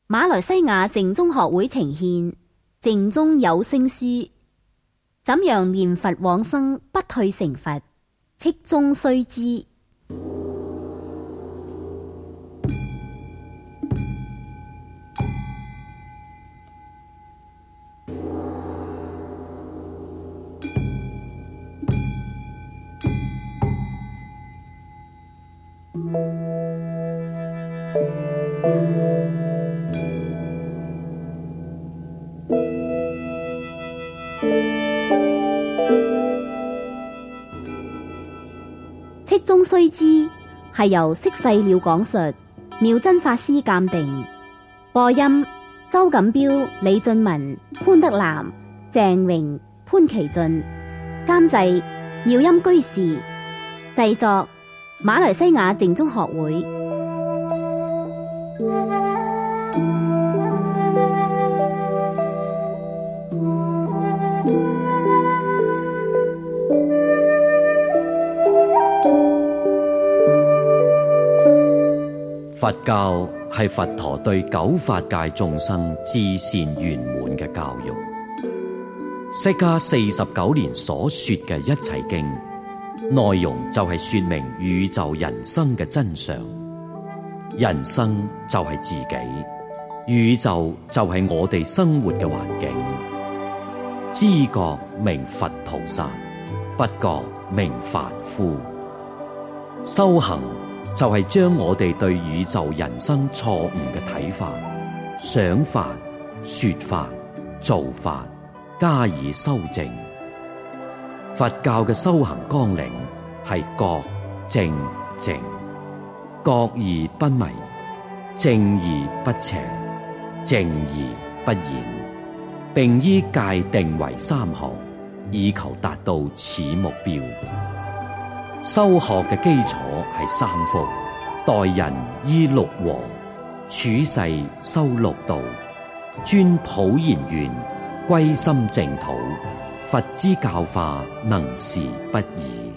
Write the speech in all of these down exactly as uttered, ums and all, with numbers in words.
馬來西亞淨宗學會呈獻淨宗有聲書，怎樣念佛往生不退成佛，戚中須知。戚中須知係由釋細了講述，妙真法師鑒定，播音周錦標、李俊文、潘德南、鄭榮、潘其俊，監製妙音居士，製作馬來西亞淨宗學會。 佛教係佛陀對九法界眾生至善圓滿嘅教育。釋迦四十九年所說嘅一切經，內容就係說明宇宙人生嘅真相。人生就係自己，宇宙就係我哋生活嘅環境。知覺名佛菩薩，不覺名凡夫。修行就係將我哋對宇宙人生錯誤嘅睇法、想法、說法、做法加以修正。佛教嘅修行綱領係覺正淨，覺而不迷，正而不邪，淨而不染，並依戒定為三項，以求達到此目標。修學嘅基礎係三福：待人依六和，處世修六道，專普賢願，歸心淨土。佛之教化能事不易。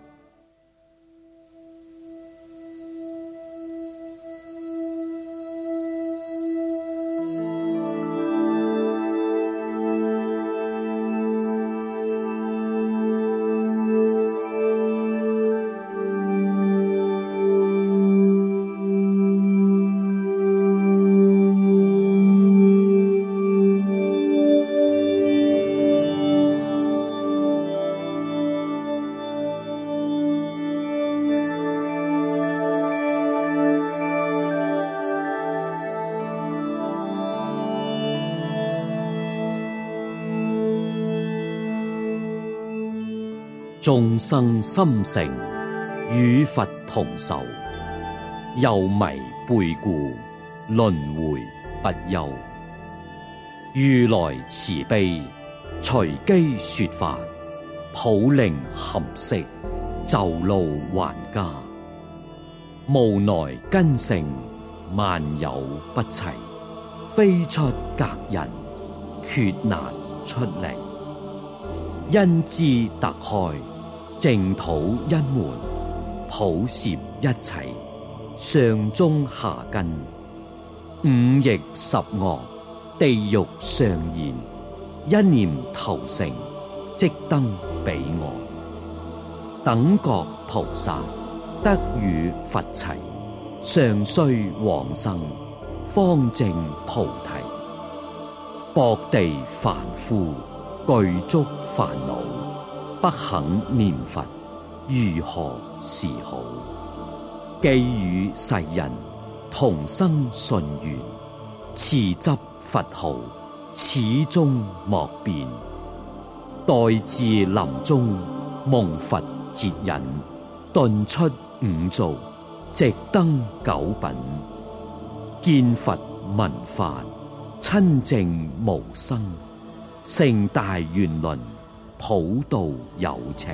眾生心性與佛同壽，又迷背故，輪迴不休。如來慈悲，隨機說法，普令含識，就路還家。無奈根性，萬有不齊，非出格人，決難出離。因知特開，淨土一門，普攝一切，上中下根，五逆十惡，地獄上現，一念投誠，即登彼岸。等覺菩薩，得與佛齊，尚須往生，方證菩提。薄地凡夫，具足煩惱，不肯念佛，如何是好？寄與世人，同生信願，持執佛號，始終莫變。待至臨終，蒙佛接引，頓出五造，直登九品。見佛聞法，親證無生，成大圓輪，普度有情。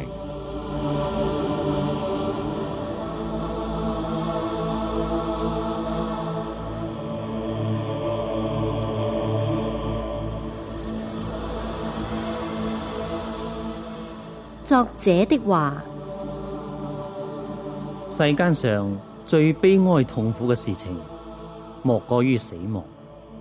作者的話： 世間上最悲哀痛苦嘅事情，莫過於死亡。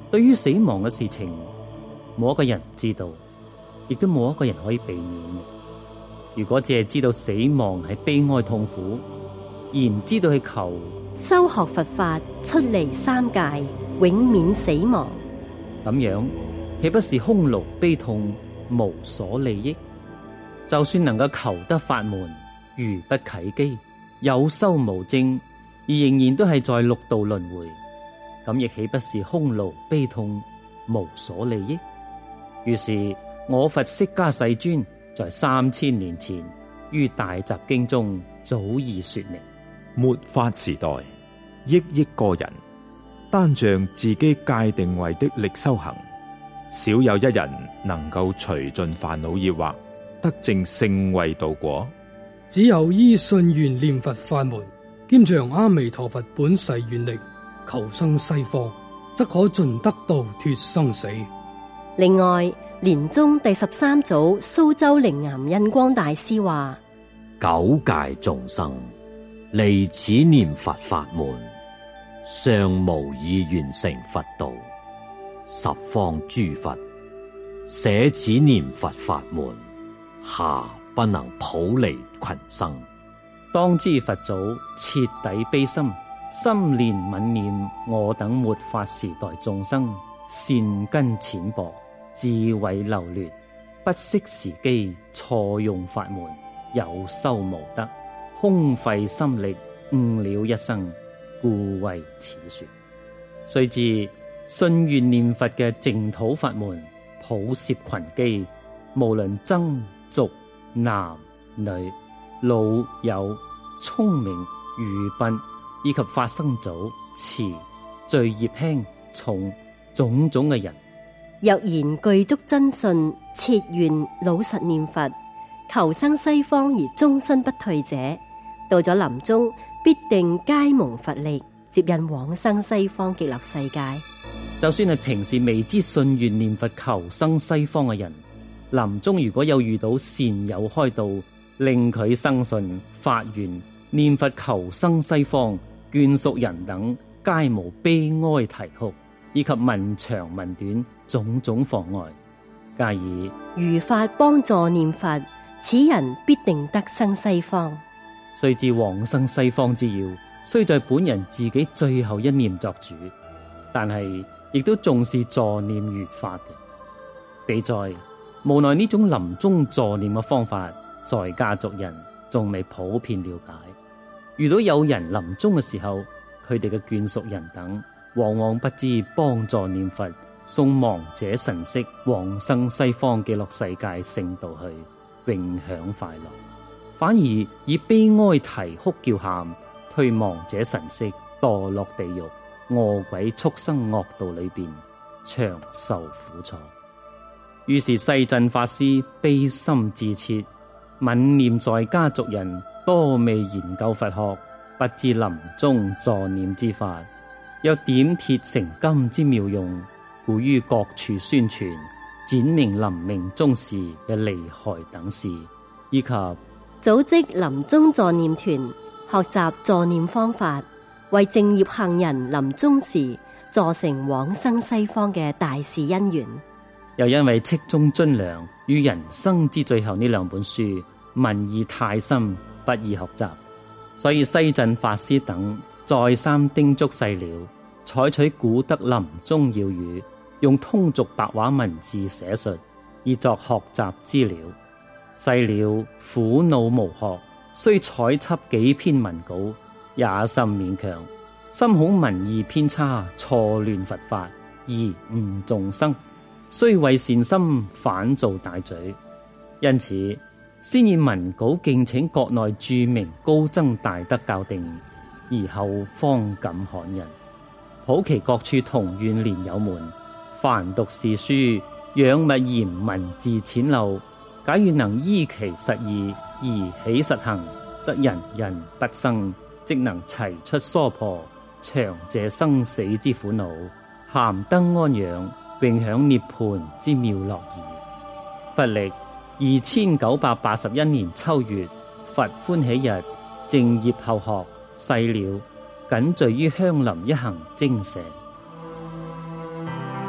對於死亡嘅事情，冇一個人知道，亦都冇一個人可以避免嘅。如果只係知道死亡係悲哀痛苦，而唔知道去求修學佛法出離三界，永免死亡， 咁樣豈不是空勞悲痛，無所利益？就算能夠求得法門，如不啟機，有修無證，而仍然都係在六道輪迴，咁亦豈不是空勞悲痛，無所利益？於是我佛釋迦世尊在三千年前於大集經中早已說明， 末法時代，億億個人單仗自己界定為的力修行，少有一人能夠除盡煩惱業惑，得證聖位道果。 只有依信願念佛法門，兼仗阿彌陀佛本誓願力，求生西方，則可盡得度脫生死。 另外，蓮宗第十三祖蘇州靈岩印光大師話： 九界眾生離此念佛法門，尚無以完成佛道；十方諸佛捨此念佛法門，下不能普離群生。 當知佛祖徹底悲心，心念憫念我等末法時代眾生，善根淺薄，智慧流劣，不惜時機，錯用法門，有修無得，空費心力，誤了一生，故為此說。須知信願念佛嘅淨土法門，普攝群機，無論僧俗男女老幼、聰明愚笨，以及法生祖、慈、罪業輕重種種嘅人， 若然具足真信，切願老實念佛，求生西方而終身不退者，到咗臨終必定皆蒙佛力，接引往生西方極樂世界。 就算係平時未知信願念佛求生西方嘅人，臨終如果有遇到善友開導，令佢生信發願念佛求生西方，眷屬人等皆無悲哀啼哭，以及問長問短種種妨礙，加以如法幫助念佛，此人必定得生西方。 須知往生西方之要，雖在本人自己最後一念作主，但係亦都重視助念如法嘅。比在無奈呢種臨終助念嘅方法，在家族人仲未普遍了解。遇到有人臨終嘅時候，佢哋嘅眷屬人等往往不知幫助念佛，送亡者神識往生西方極樂世界聖道去，永享快樂，反而以悲哀啼哭叫喊，推亡者神識墮落地獄、餓鬼畜生惡道裏邊，長受苦楚。於是世鎮法師悲心自切，憫念在家族人多未研究佛學，不知臨終助念之法，又點鐵成金之妙用，故於各處宣傳，展明臨命終時嘅利害等事，以及組織臨終助念團，學習助念方法，為正業行人臨終時助成往生西方嘅大事因緣。 又因為戚中津良與人生之最後呢兩本書文意太深，不易學習，所以西鎮法師等再三叮囑細了，採取古德臨終要語，用通俗白話文字寫述，以作學習資料。細了苦惱無學，雖採輯幾篇文稿，也甚勉強，深恐文意偏差，錯亂佛法，而誤眾生，雖為善心，反造大罪。因此先以文稿敬請國內著名高僧大德校訂，而後方敢刊印。普其各處同願蓮友們，凡讀是書，仰勿嫌文字淺陋，假如能依其實義而起實行，則人人不生，即能齊出娑婆，長謝生死之苦惱，咸得安養，永享涅槃之妙樂矣。佛曆二千九百八十一年秋月，佛歡喜日，正業後學細了，僅聚於香林一行精舍。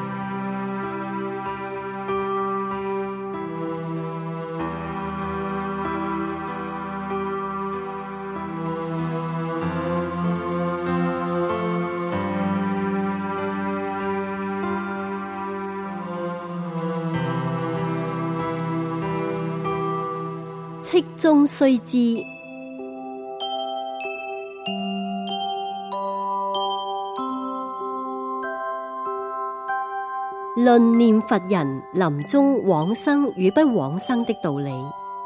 戚中須知。論念佛人臨終往生與不往生的道理。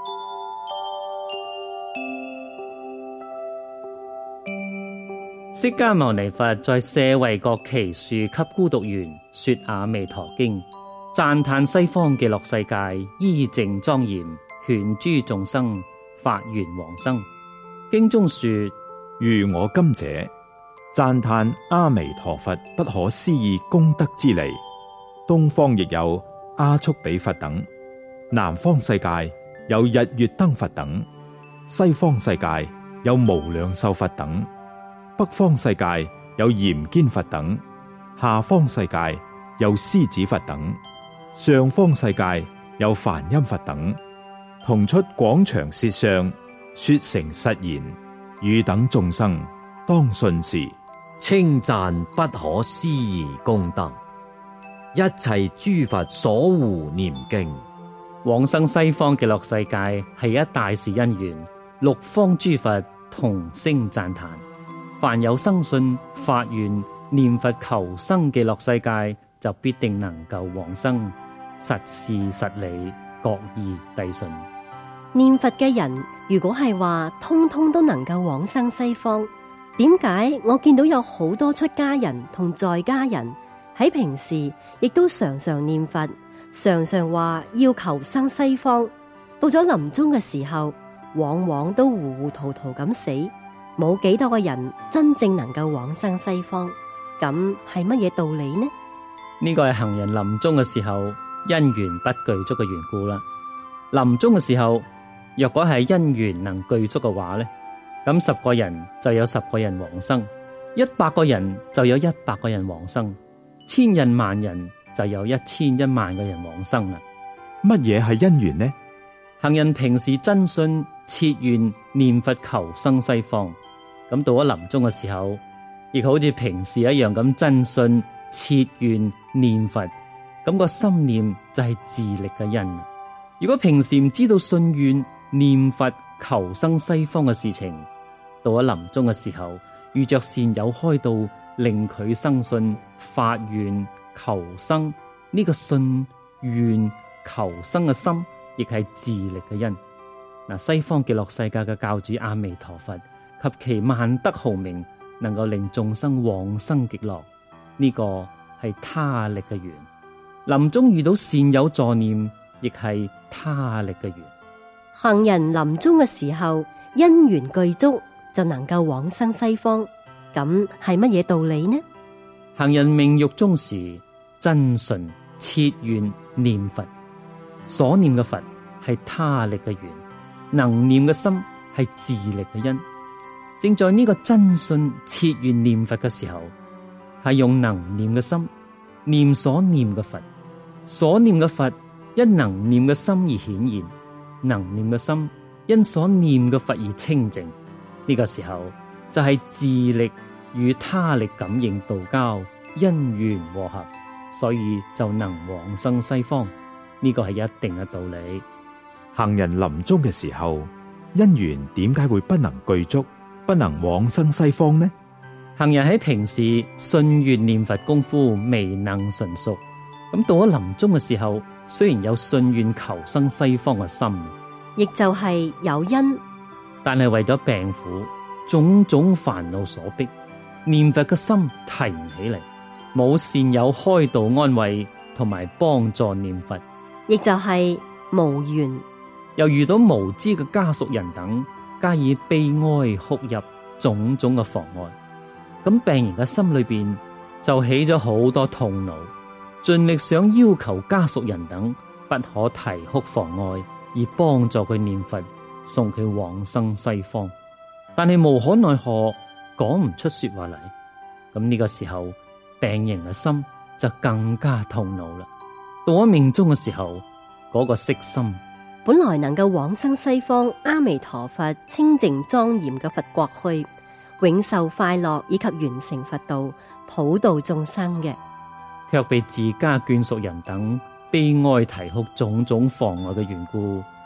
釋迦牟尼佛在舍衛國祇樹給孤獨園說阿彌陀經，讚歎西方極樂世界依淨莊嚴，勸諸眾生發願往生。經中說： 如我今者讚歎阿彌陀佛不可思議功德之利。東方亦有阿速比佛等，南方世界有日月燈佛等，西方世界有無量壽佛等，北方世界有嚴堅佛等，下方世界有獅子佛等，上方世界有梵音佛等，同出廣長舌相，說成實言，汝等眾生當信是， 稱讚不可思議功德，一切諸佛所護念經。 往生西方極樂世界係一大事因緣，六方諸佛同聲讚歎。凡有生信發願念佛求生極樂世界，就必定能夠往生。實事實理，各異諦信。 念佛嘅人如果係話通通都能夠往生西方，點解我見到有好多出家人同在家人喺平時亦都常常念佛，常常話要求生西方，到咗臨終嘅時候，往往都糊糊塗塗咁死，冇幾多個人真正能夠往生西方。咁係乜嘢道理呢？ 呢個係行人臨終嘅時候因緣不具足嘅緣故啦。臨終嘅時候，若果係因緣能具足嘅話呢，咁十個人就有十個人往生，一百個人就有一百個人往生，千人萬人就有一千一萬個人往生啦。 乜嘢係因緣呢？ 行人平時真信切願念佛求生西方，咁到咗臨終嘅時候，亦好似平時一樣咁真信切願念佛，咁個心念就係自力嘅因。如果平時唔知道信願念佛求生西方嘅事情，到咗臨終嘅時候，遇着善友開導，令佢生信發願求生，呢、這個信願求生嘅心，亦係自力嘅因。嗱，西方極樂世界嘅教主阿彌陀佛及其萬德豪名，能夠令眾生往生極樂，呢、這個係他力嘅緣。臨終遇到善友助念，亦係他力嘅緣。 行人臨終嘅時候，因緣具足，就能夠往生西方。咁係乜嘢道理呢？ 行人命欲終時，真純切願念佛，所念嘅佛係他力嘅緣，能念嘅心係自力嘅因。正在呢個真信切願念佛嘅時候，係用能念嘅心念所念嘅佛，所念嘅佛因能念嘅心而顯現，能念嘅心因所念嘅佛而清淨。呢、這個時候就係自力與他力感應道交，因緣和合，所以就能往生西方。呢、這個係一定嘅道理。 行人臨終嘅時候，因緣點解會不能具足，不能往生西方呢？ 行人喺平時信願念佛功夫未能純熟，咁到咗臨終嘅時候，雖然有信願求生西方嘅心， 亦就係有因， 但係為咗病苦、種種煩惱所逼，念佛嘅心提唔起嚟，冇善友開導安慰同埋幫助念佛， 亦就係無緣。 又遇到無知嘅家屬人等加以悲哀哭泣，種種嘅妨礙。咁病人嘅心裏邊就起咗好多痛惱，盡力想要求家屬人等不可啼哭妨礙，而幫助佢念佛，送佢往生西方。但係無可奈何，講唔出說話嚟。咁呢個時候，病人嘅心就更加痛惱啦。到咗命終嘅時候，嗰、那個色心本來能夠往生西方阿彌陀佛清淨莊嚴嘅佛國去，永受快樂以及完成佛道，普度眾生嘅， 卻被自家眷屬人等悲哀啼哭種種妨礙嘅緣故，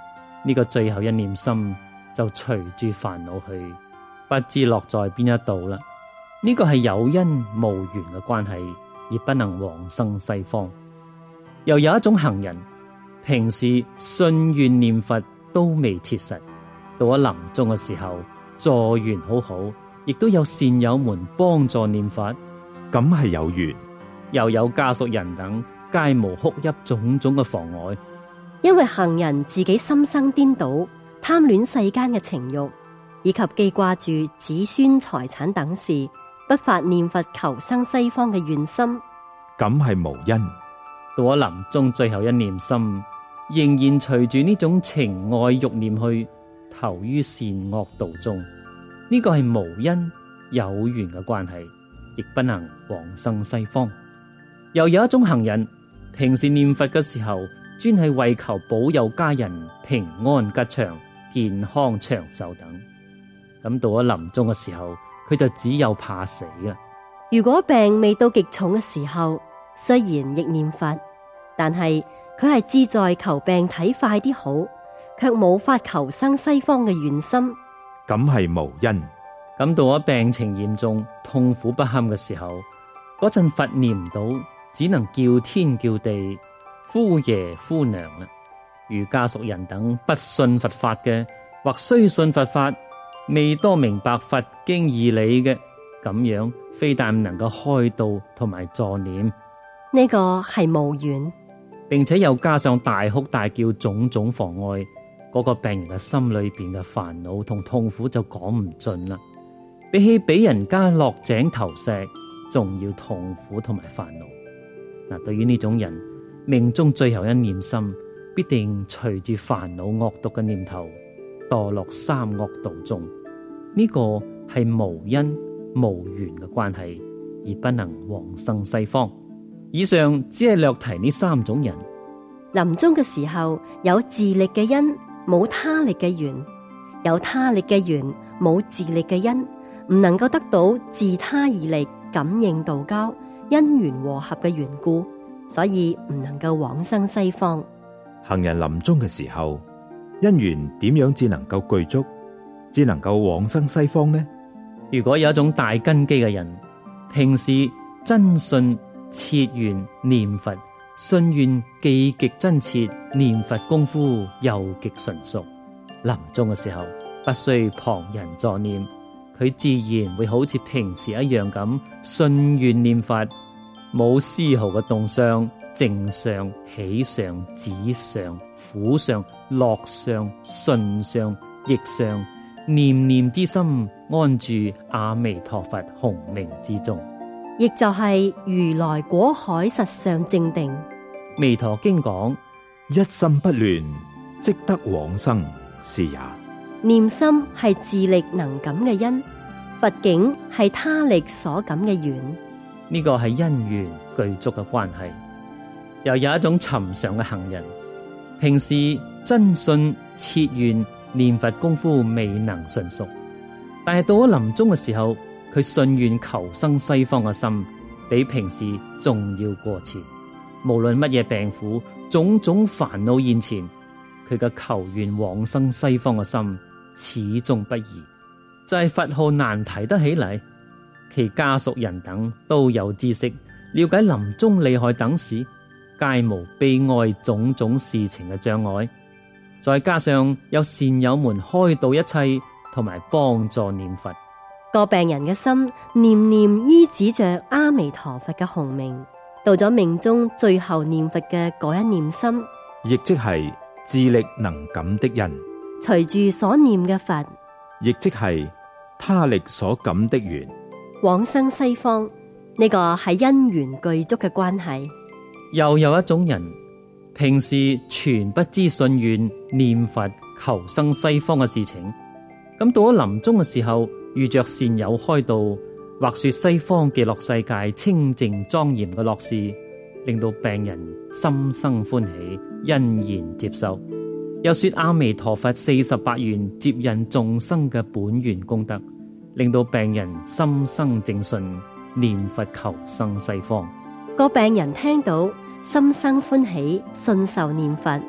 呢個最後一念心就隨住煩惱去，不知落在邊一度啦。呢個係有因無緣嘅關係，而不能往生西方。又有一種行人，平時信願念佛都未切實，到咗臨終嘅時候，助緣好好，亦都有善友們幫助念佛， 咁係有緣。 又有家屬人等皆無哭泣種種嘅妨礙。 因為行人自己心生顛倒，貪戀世間嘅情慾，以及記掛住子孫財產等事，不發念佛求生西方嘅願心， 咁係無因。 到咗臨終最後一念心，仍然隨住呢種情愛欲念去投於善惡道中，呢、這個係無因有緣嘅關係，亦不能往生西方。又有一種行人，平時念佛嘅時候，專係為求保佑家人平安吉祥、健康長壽等。咁到咗臨終嘅時候，佢就只有怕死啦。 如果病未到極重嘅時候，雖然亦念佛，但係佢係志在求病體快啲好，卻冇法求生西方嘅願心， 咁係無因。 咁到咗病情嚴重、痛苦不堪嘅時候，嗰陣佛念唔到，只能叫天叫地、呼爺呼娘啦。如家屬人等不信佛法嘅，或雖信佛法，未多明白佛經義理嘅，咁樣非但唔能夠開導同埋助念， 呢個係無緣， 並且又加上大哭大叫種種妨礙，嗰個病人嘅心裏邊嘅煩惱同痛苦就講唔盡啦。比起俾人家落井投石，仲要痛苦同埋煩惱。嗱，對於呢種人，命中最後一念心，必定隨住煩惱惡毒嘅念頭墮落三惡道中。呢、這個係無因無緣嘅關係，而不能往生西方。以上只係略提呢三種人。 臨終嘅時候有自力嘅因，冇他力嘅緣；有他力嘅緣，冇自力嘅因，唔能夠得到自他二力感應道交、因緣和合嘅緣故，所以唔能夠往生西方。 行人臨終嘅時候，因緣點樣至能夠具足，只能夠往生西方呢？ 如果有一種大根基嘅人，平時真信切願念佛，信願既極真切，念佛功夫又極純熟，臨終嘅時候不需旁人助念，佢自然會好似平時一樣咁信願念佛，冇絲毫嘅動相、靜相、喜相、止相、苦相、樂相、順相、逆相，念念之心安住阿彌陀佛洪名之中， 亦就係如來果海實相正定。 彌陀經講： 一心不亂，即得往生，是也。 念心係自力能感嘅因，佛境係他力所感嘅緣。 呢個係因緣具足嘅關係。又有一種尋常嘅行人，平時真信切願念佛功夫未能純熟，但係到咗臨終嘅時候，佢信願求生西方嘅心比平時仲要過切。無論乜嘢病苦、種種煩惱現前，佢嘅求願往生西方嘅心始終不移。就係、是、佛號難提得起嚟，其家屬人等都有知識，了解臨終利害等事，皆無悲哀種種事情嘅障礙。再加上有善友們開導一切，同埋幫助念佛， 個病人嘅心念念依止着阿彌陀佛嘅洪名。到咗命中最後念佛嘅嗰一念心， 亦即係自力能感的因， 隨住所念嘅佛， 亦即係他力所感的緣， 往生西方。呢、這個係因緣具足嘅關係。 又有一種人，平時全不知信願念佛求生西方嘅事情，咁到咗臨終嘅時候，遇着善友開導，或說西方極樂世界清淨莊嚴嘅樂事，令到病人心生歡喜，欣然接受。又說阿彌陀佛四十八願接引眾生嘅本願功德，令到病人心生正信，念佛求生西方。 個病人聽到心生歡喜，信受念佛，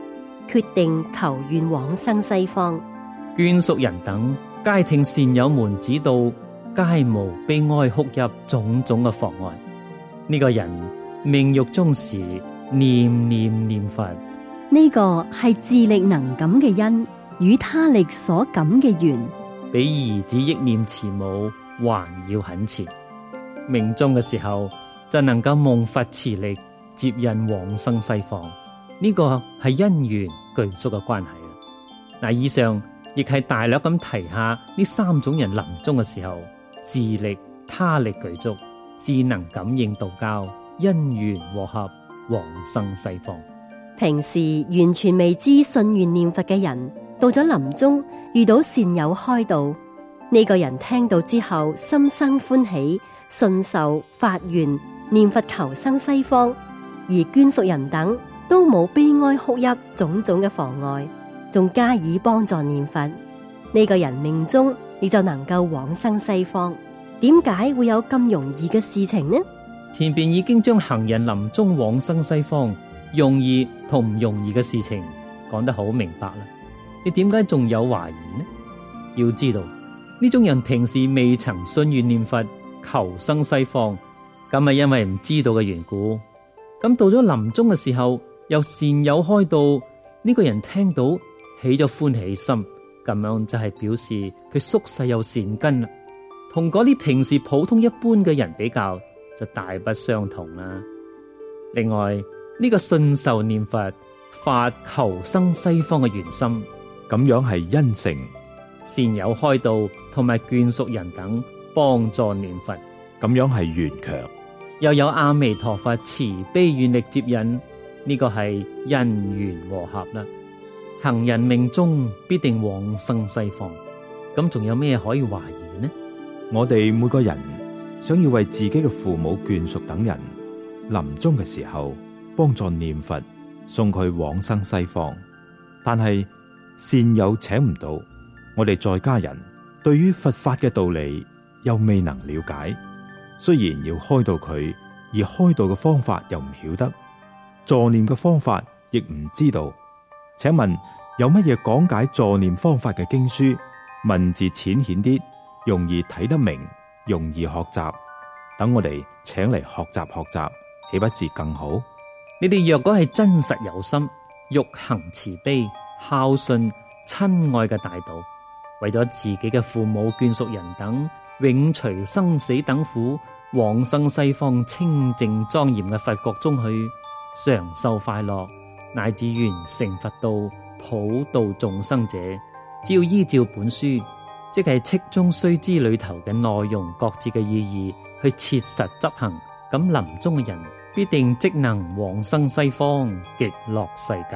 決定求願往生西方。 眷屬人等皆聽善友們指導，皆無悲哀哭泣種種嘅妨礙。呢、這個人命獄中時念念念佛， 呢個係自力能感嘅因，與他力所感嘅緣， 比兒子憶念慈母還要懇切。命終嘅時候就能夠蒙佛慈力接引往生西方，呢、這個係因緣具足嘅關係。嗱，以上亦係大略咁提下呢三種人臨終嘅時候，自力他力具足，智能感應道交，因緣和合，往生西方。 平時完全未知信願念佛嘅人，到咗臨終遇到善友開導，呢、這個人聽到之後心生歡喜，信受發願念佛求生西方，而眷屬人等都冇悲哀哭泣種種嘅妨礙，仲加以幫助念佛，呢、這個人命終你就能夠往生西方。點解會有咁容易嘅事情呢？ 前邊已經將行人臨終往生西方容易同唔容易嘅事情講得好明白啦。你點解仲有懷疑呢？要知道呢種人平時未曾信願念佛求生西方，咁係因為唔知道嘅緣故。咁到咗臨終嘅時候，又善友開導，呢、這個人聽到起咗歡喜心，咁樣就係表示佢宿世有善根啦。同嗰啲平時普通一般嘅人比較，就大不相同啦。另外呢、這個信受念佛發求生西方嘅原心， 咁樣係因成， 善友開導同埋眷屬人等幫助念佛， 咁樣係緣強， 又有阿彌陀佛慈悲願力接引，呢、這個係因緣和合啦。行人命終必定往生西方，咁仲有咩可以懷疑呢？ 我哋每個人想要為自己嘅父母眷屬等人臨終嘅時候幫助念佛，送佢往生西方，但係善友請唔到，我哋在家人對於佛法嘅道理又未能了解，雖然要開導佢，而開導嘅方法又唔曉得，助念嘅方法亦唔知道。請問有乜嘢講解助念方法嘅經書，文字淺顯啲，容易睇得明，容易學習，等我哋請嚟學習學習，豈不是更好？ 你哋若果係真實有心，欲行慈悲、孝順、親愛嘅大道，為咗自己嘅父母眷屬人等永除生死等苦，往生西方清淨莊嚴嘅佛國中去，常受快樂，乃至完成佛道、普度眾生者，只要依照本書，即係戚中須知裏頭嘅內容各自嘅意義去切實執行，咁臨終嘅人必定即能往生西方極樂世界。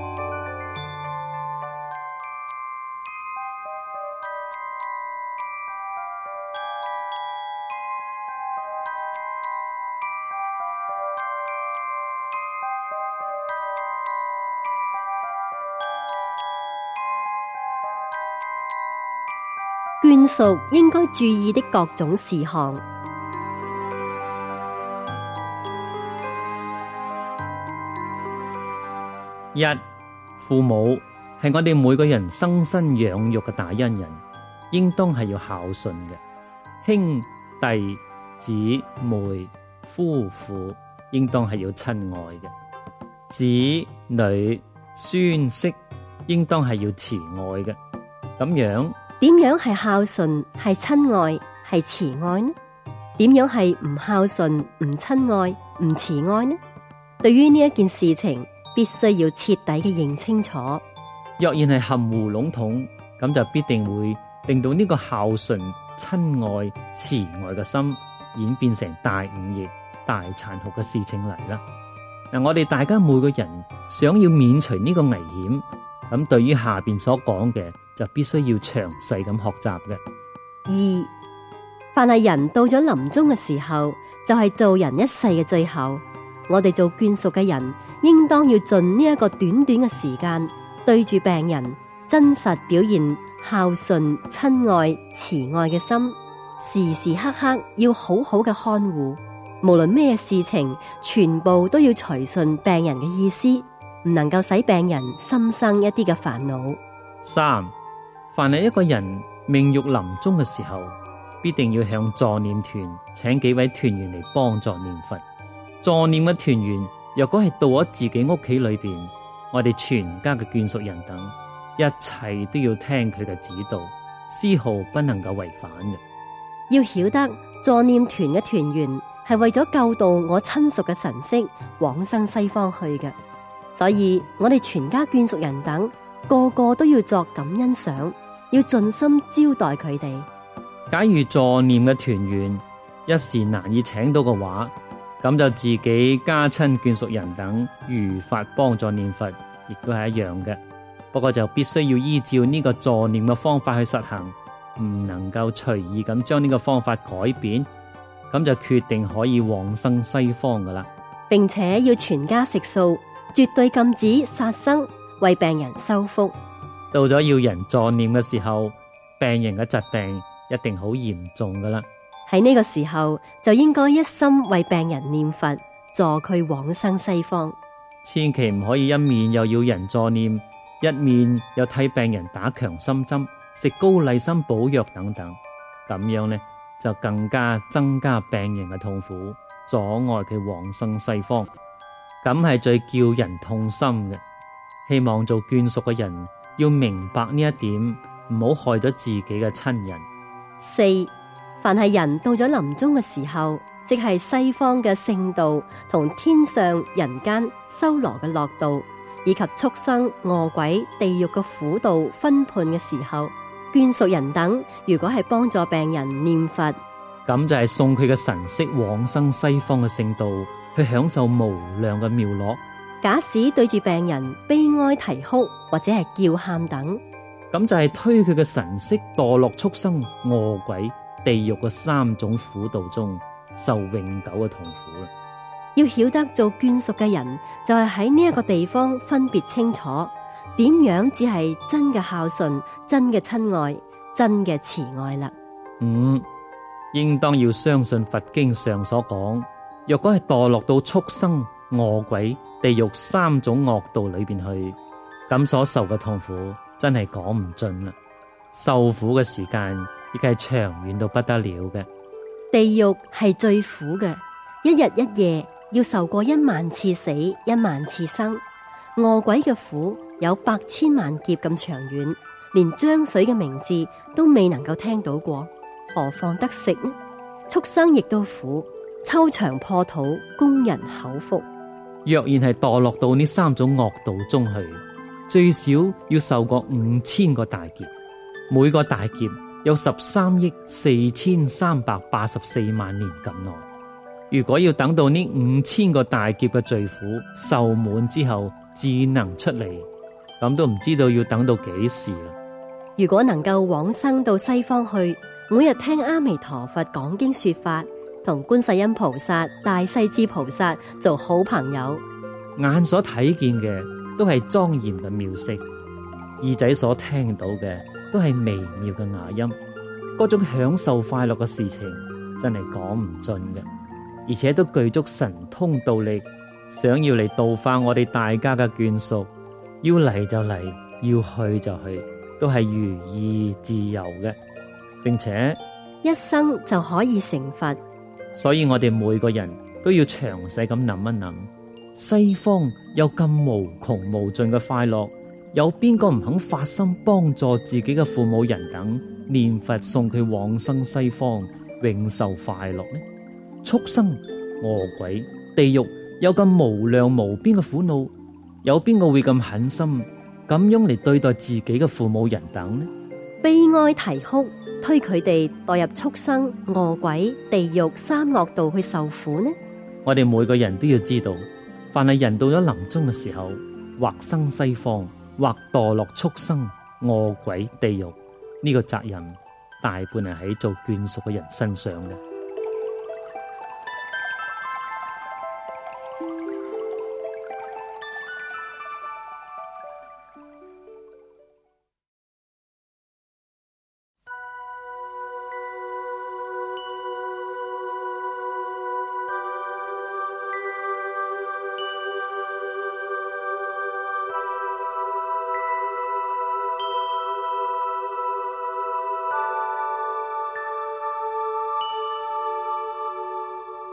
眷屬應該注意的各種事項。 一、父母係我哋每個人生身養育嘅大恩人，應當係要孝順嘅。兄弟姊妹夫婦應當係要親愛嘅。子女孫媳應當係要慈愛嘅。咁樣點樣係孝順、係親愛、係慈愛呢？點樣係唔孝順、唔親愛、唔慈愛呢？對於呢一件事情，必須要徹底嘅認清楚。 若然係含糊籠統，咁就必定會令到呢個孝順、親愛、慈愛嘅心演變成大忤逆、大殘酷嘅事情嚟啦。嗱，我哋大家每個人想要免除呢個危險，咁對於下邊所講嘅，就必須要詳細咁學習嘅。 二，凡係人到咗臨終嘅時候，就係做人一世嘅最後。我哋做眷屬嘅人，應當要盡呢一個短短嘅時間，對住病人真實表現孝順、親愛、慈愛嘅心，時時刻刻要好好嘅看護。無論咩事情，全部都要隨順病人嘅意思， 唔能夠使病人心生一啲嘅煩惱。 三，凡係一個人命欲臨終嘅時候，必定要向助念團請幾位團員嚟幫助念佛。助念嘅團員若果係到咗自己屋企裏邊，我哋全家嘅眷屬人等，一切都要聽佢嘅指導，絲毫不能夠違反嘅。 要曉得助念團嘅團員係為咗救度我親屬嘅神識往生西方去嘅，所以我哋全家眷屬人等個個都要作感恩賞，要盡心招待佢哋。 假如助念嘅團員一時難以請到嘅話，咁就自己家親眷屬人等如法幫助念佛，亦都係一樣嘅。不過就必須要依照呢個助念嘅方法去實行，唔能夠隨意咁將呢個方法改變，咁就決定可以往生西方噶啦。 並且要全家食素，絕對禁止殺生，為病人修福。 到咗要人助念嘅時候，病人嘅疾病一定好嚴重噶啦。 喺呢個時候就應該一心為病人念佛，助佢往生西方。 千祈唔可以一面又要人助念，一面又替病人打強心針、食高麗參補藥等等，咁樣呢就更加增加病人嘅痛苦，阻礙佢往生西方，咁係最叫人痛心嘅。希望做眷屬嘅人要明白呢一點，唔好害咗自己嘅親人。 四，凡係人到咗臨終嘅時候，即係西方嘅聖道同天上人間修羅嘅樂道，以及畜生、餓鬼、地獄嘅苦道分判嘅時候，眷屬人等如果係幫助病人念佛， 咁就係送佢嘅神識往生西方嘅聖道，去享受無量嘅妙樂。 假使對住病人悲哀啼哭或者係叫喊等， 咁就係推佢嘅神識墮落畜生、餓鬼、地獄嘅三種苦道中，受永久嘅痛苦啦。 要曉得做眷屬嘅人就係喺呢一個地方分別清楚，點樣只係真嘅孝順、真嘅親愛、真嘅慈愛啦。 五，應當要相信佛經上所講，若果係墮落到畜生、餓鬼、地獄三種惡道裏邊去，咁所受嘅痛苦真係講唔盡啦，受苦嘅時間亦係長遠到不得了嘅。 地獄係最苦嘅，一日一夜要受過一萬次死，一萬次生。餓鬼嘅苦有百千萬劫咁長遠，連漿水嘅名字都未能夠聽到過，何況得食呢？畜生亦都苦，抽腸破肚，供人口腹。 若然係墮落到呢三種惡道中去，最少要受過五千個大劫，每個大劫有十三億四千三百八十四萬年咁耐。如果要等到呢五千個大劫嘅罪苦受滿之後，至能出嚟，咁都唔知道要等到幾時啦。 如果能夠往生到西方去，每日聽阿彌陀佛講經說法，同觀世音菩薩、大勢至菩薩做好朋友， 眼所睇見嘅都係莊嚴嘅妙色，耳仔所聽到嘅都係微妙嘅雅音，嗰種享受快樂嘅事情真係講唔盡嘅，而且都具足神通道力，想要嚟度化我哋大家嘅眷屬，要嚟就嚟，要去就去，都係如意自由嘅，並且一生就可以成佛。 所以我哋每個人都要詳細咁諗一諗，西方有咁無窮無盡嘅快樂，有邊個唔肯發心幫助自己嘅父母人等念佛送佢往生西方，永受快樂呢？畜生、餓鬼、地獄有咁無量無邊嘅苦惱，有邊個會咁狠心咁樣嚟對待自己嘅父母人等呢？ 悲哀啼哭，推佢哋墮入畜生、餓鬼、地獄三惡道去受苦呢？ 我哋每個人都要知道，凡係人到咗臨終嘅時候，或生西方，或墮落畜生、餓鬼、地獄，呢個責任大半係喺做眷屬嘅人身上嘅。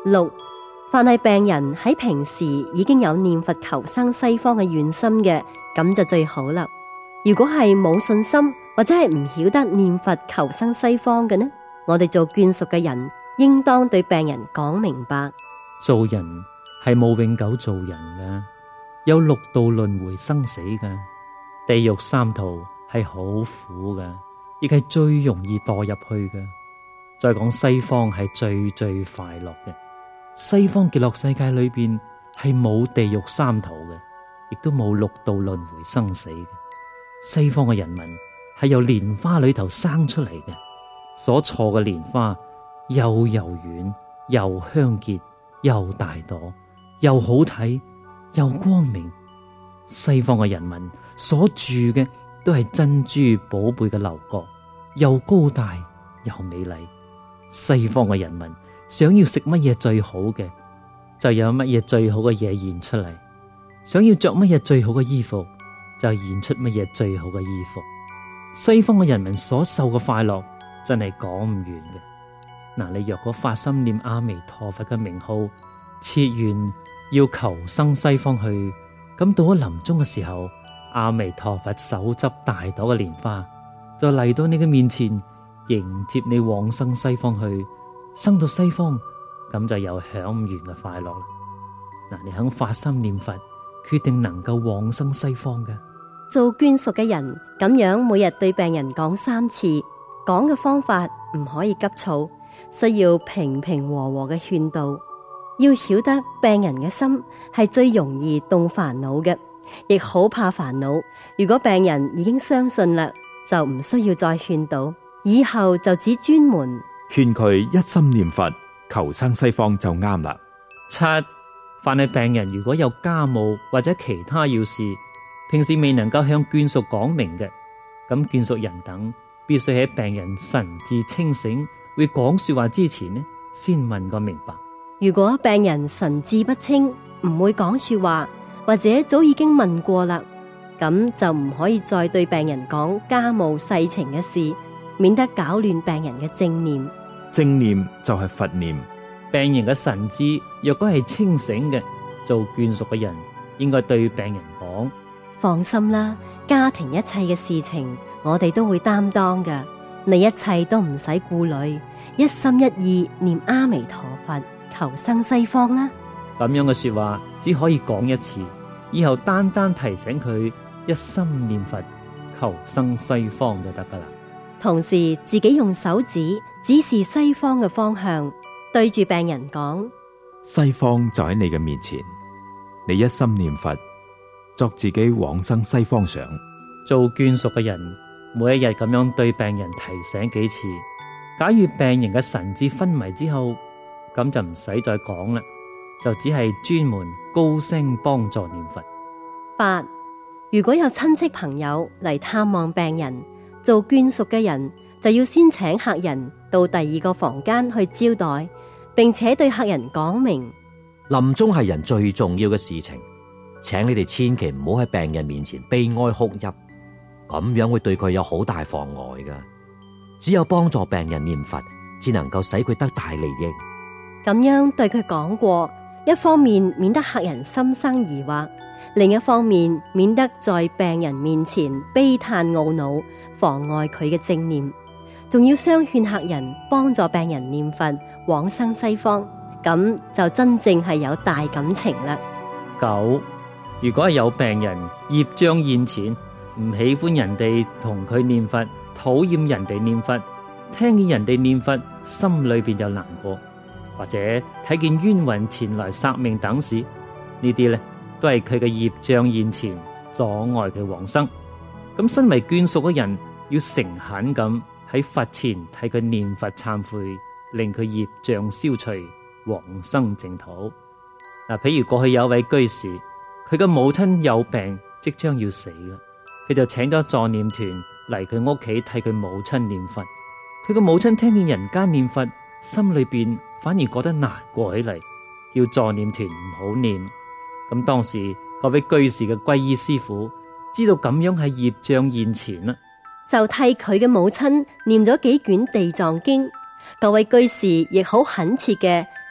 六，凡係病人喺平時已經有念佛求生西方嘅願心嘅，咁就最好啦。如果係冇信心或者係唔曉得念佛求生西方嘅呢，我哋做眷屬嘅人應當對病人講明白， 做人係冇永久做人噶，有六道輪迴生死噶，地獄三途係好苦噶，亦係最容易墮入去噶。再講西方係最最快樂嘅，西方極樂世界裏邊係冇地獄三途嘅，亦都冇六道輪迴生死嘅。西方嘅人民係由蓮花裏頭生出嚟嘅，所錯嘅蓮花又柔軟又香潔又大朵又好睇又光明。西方嘅人民所住嘅都係珍珠寶貝嘅樓閣，又高大又美麗。西方嘅人民想要食乜嘢最好嘅，就有乜嘢最好嘅嘢現出嚟；想要着乜嘢最好嘅衣服，就現出乜嘢最好嘅衣服。西方嘅人民所受嘅快樂真係講唔完嘅。嗱，你若果發心念阿彌陀佛嘅名號，切願要求生西方去，咁到咗臨終嘅時候，阿彌陀佛手執大朵嘅蓮花，就嚟到你嘅面前，迎接你往生西方去。生到西方，咁就有享唔完嘅快樂啦。嗱，你肯發心念佛，決定能夠往生西方嘅。 做眷屬嘅人咁樣每日對病人講三次，講嘅方法唔可以急躁，需要平平和和嘅勸導。要曉得病人嘅心係最容易動煩惱嘅，亦好怕煩惱。如果病人已經相信啦，就唔需要再勸導，以後就只專門勸佢一心念佛求生西方就啱啦。 七，凡係病人如果有家務或者其他要事，平時未能夠向眷屬講明嘅，咁眷屬人等必須喺病人神志清醒會講說話之前呢，先問個明白。 如果病人神志不清，唔會講說話，或者早已經問過啦，咁就唔可以再對病人講家務世情嘅事，免得搞亂病人嘅正念。 正念就係佛念。 病人嘅神志若果係清醒嘅，做眷屬嘅人應該對病人講： 放心啦，家庭一切嘅事情我哋都會擔當㗎，你一切都唔使顧慮，一心一意念阿彌陀佛求生西方啦。 咁樣嘅說話只可以講一次，以後單單提醒佢一心念佛求生西方就得噶啦。 同時自己用手指指示西方嘅方向，對住病人講： 西方就喺你嘅面前，你一心念佛，作自己往生西方想。 做眷屬嘅人每一日咁樣對病人提醒幾次，假如病人嘅神志昏迷之後，咁就唔使再講啦，就只係專門高聲幫助念佛。 八，如果有親戚朋友嚟探望病人，做眷屬嘅人就要先請客人到第二個房間去招待，並且對客人講明： 臨終係人最重要嘅事情，請你哋千祈唔好喺病人面前悲哀哭泣，咁樣會對佢有好大妨礙噶。只有幫助病人念佛，只能夠使佢得大利益。 咁樣對佢講過，一方面免得客人心生疑惑，另一方面免得在病人面前悲嘆懊惱，妨礙佢嘅正念。仲要相勸客人幫助病人念佛往生西方，咁就真正係有大感情啦。 九，如果係有病人業障現前，唔喜歡人哋同佢念佛，討厭人哋念佛，聽見人哋念佛心裏邊就難過，或者睇見冤魂前來索命等事，呢啲呢都係佢嘅業障現前，阻礙佢往生。咁身為眷屬嘅人，要誠懇咁喺佛前替佢念佛懺悔，令佢業障消除，往生淨土。嗱，譬如過去有位居士，佢嘅母親有病，即將要死啦，佢就請咗助念團嚟佢屋企替佢母親念佛。佢嘅母親聽見人間念佛，心裏邊反而覺得難過起嚟，叫助念團唔好念。咁當時嗰位居士嘅皈依師父知道咁樣係業障現前啦， 就替佢嘅母親念咗幾卷地藏經。嗰位居士亦好懇切嘅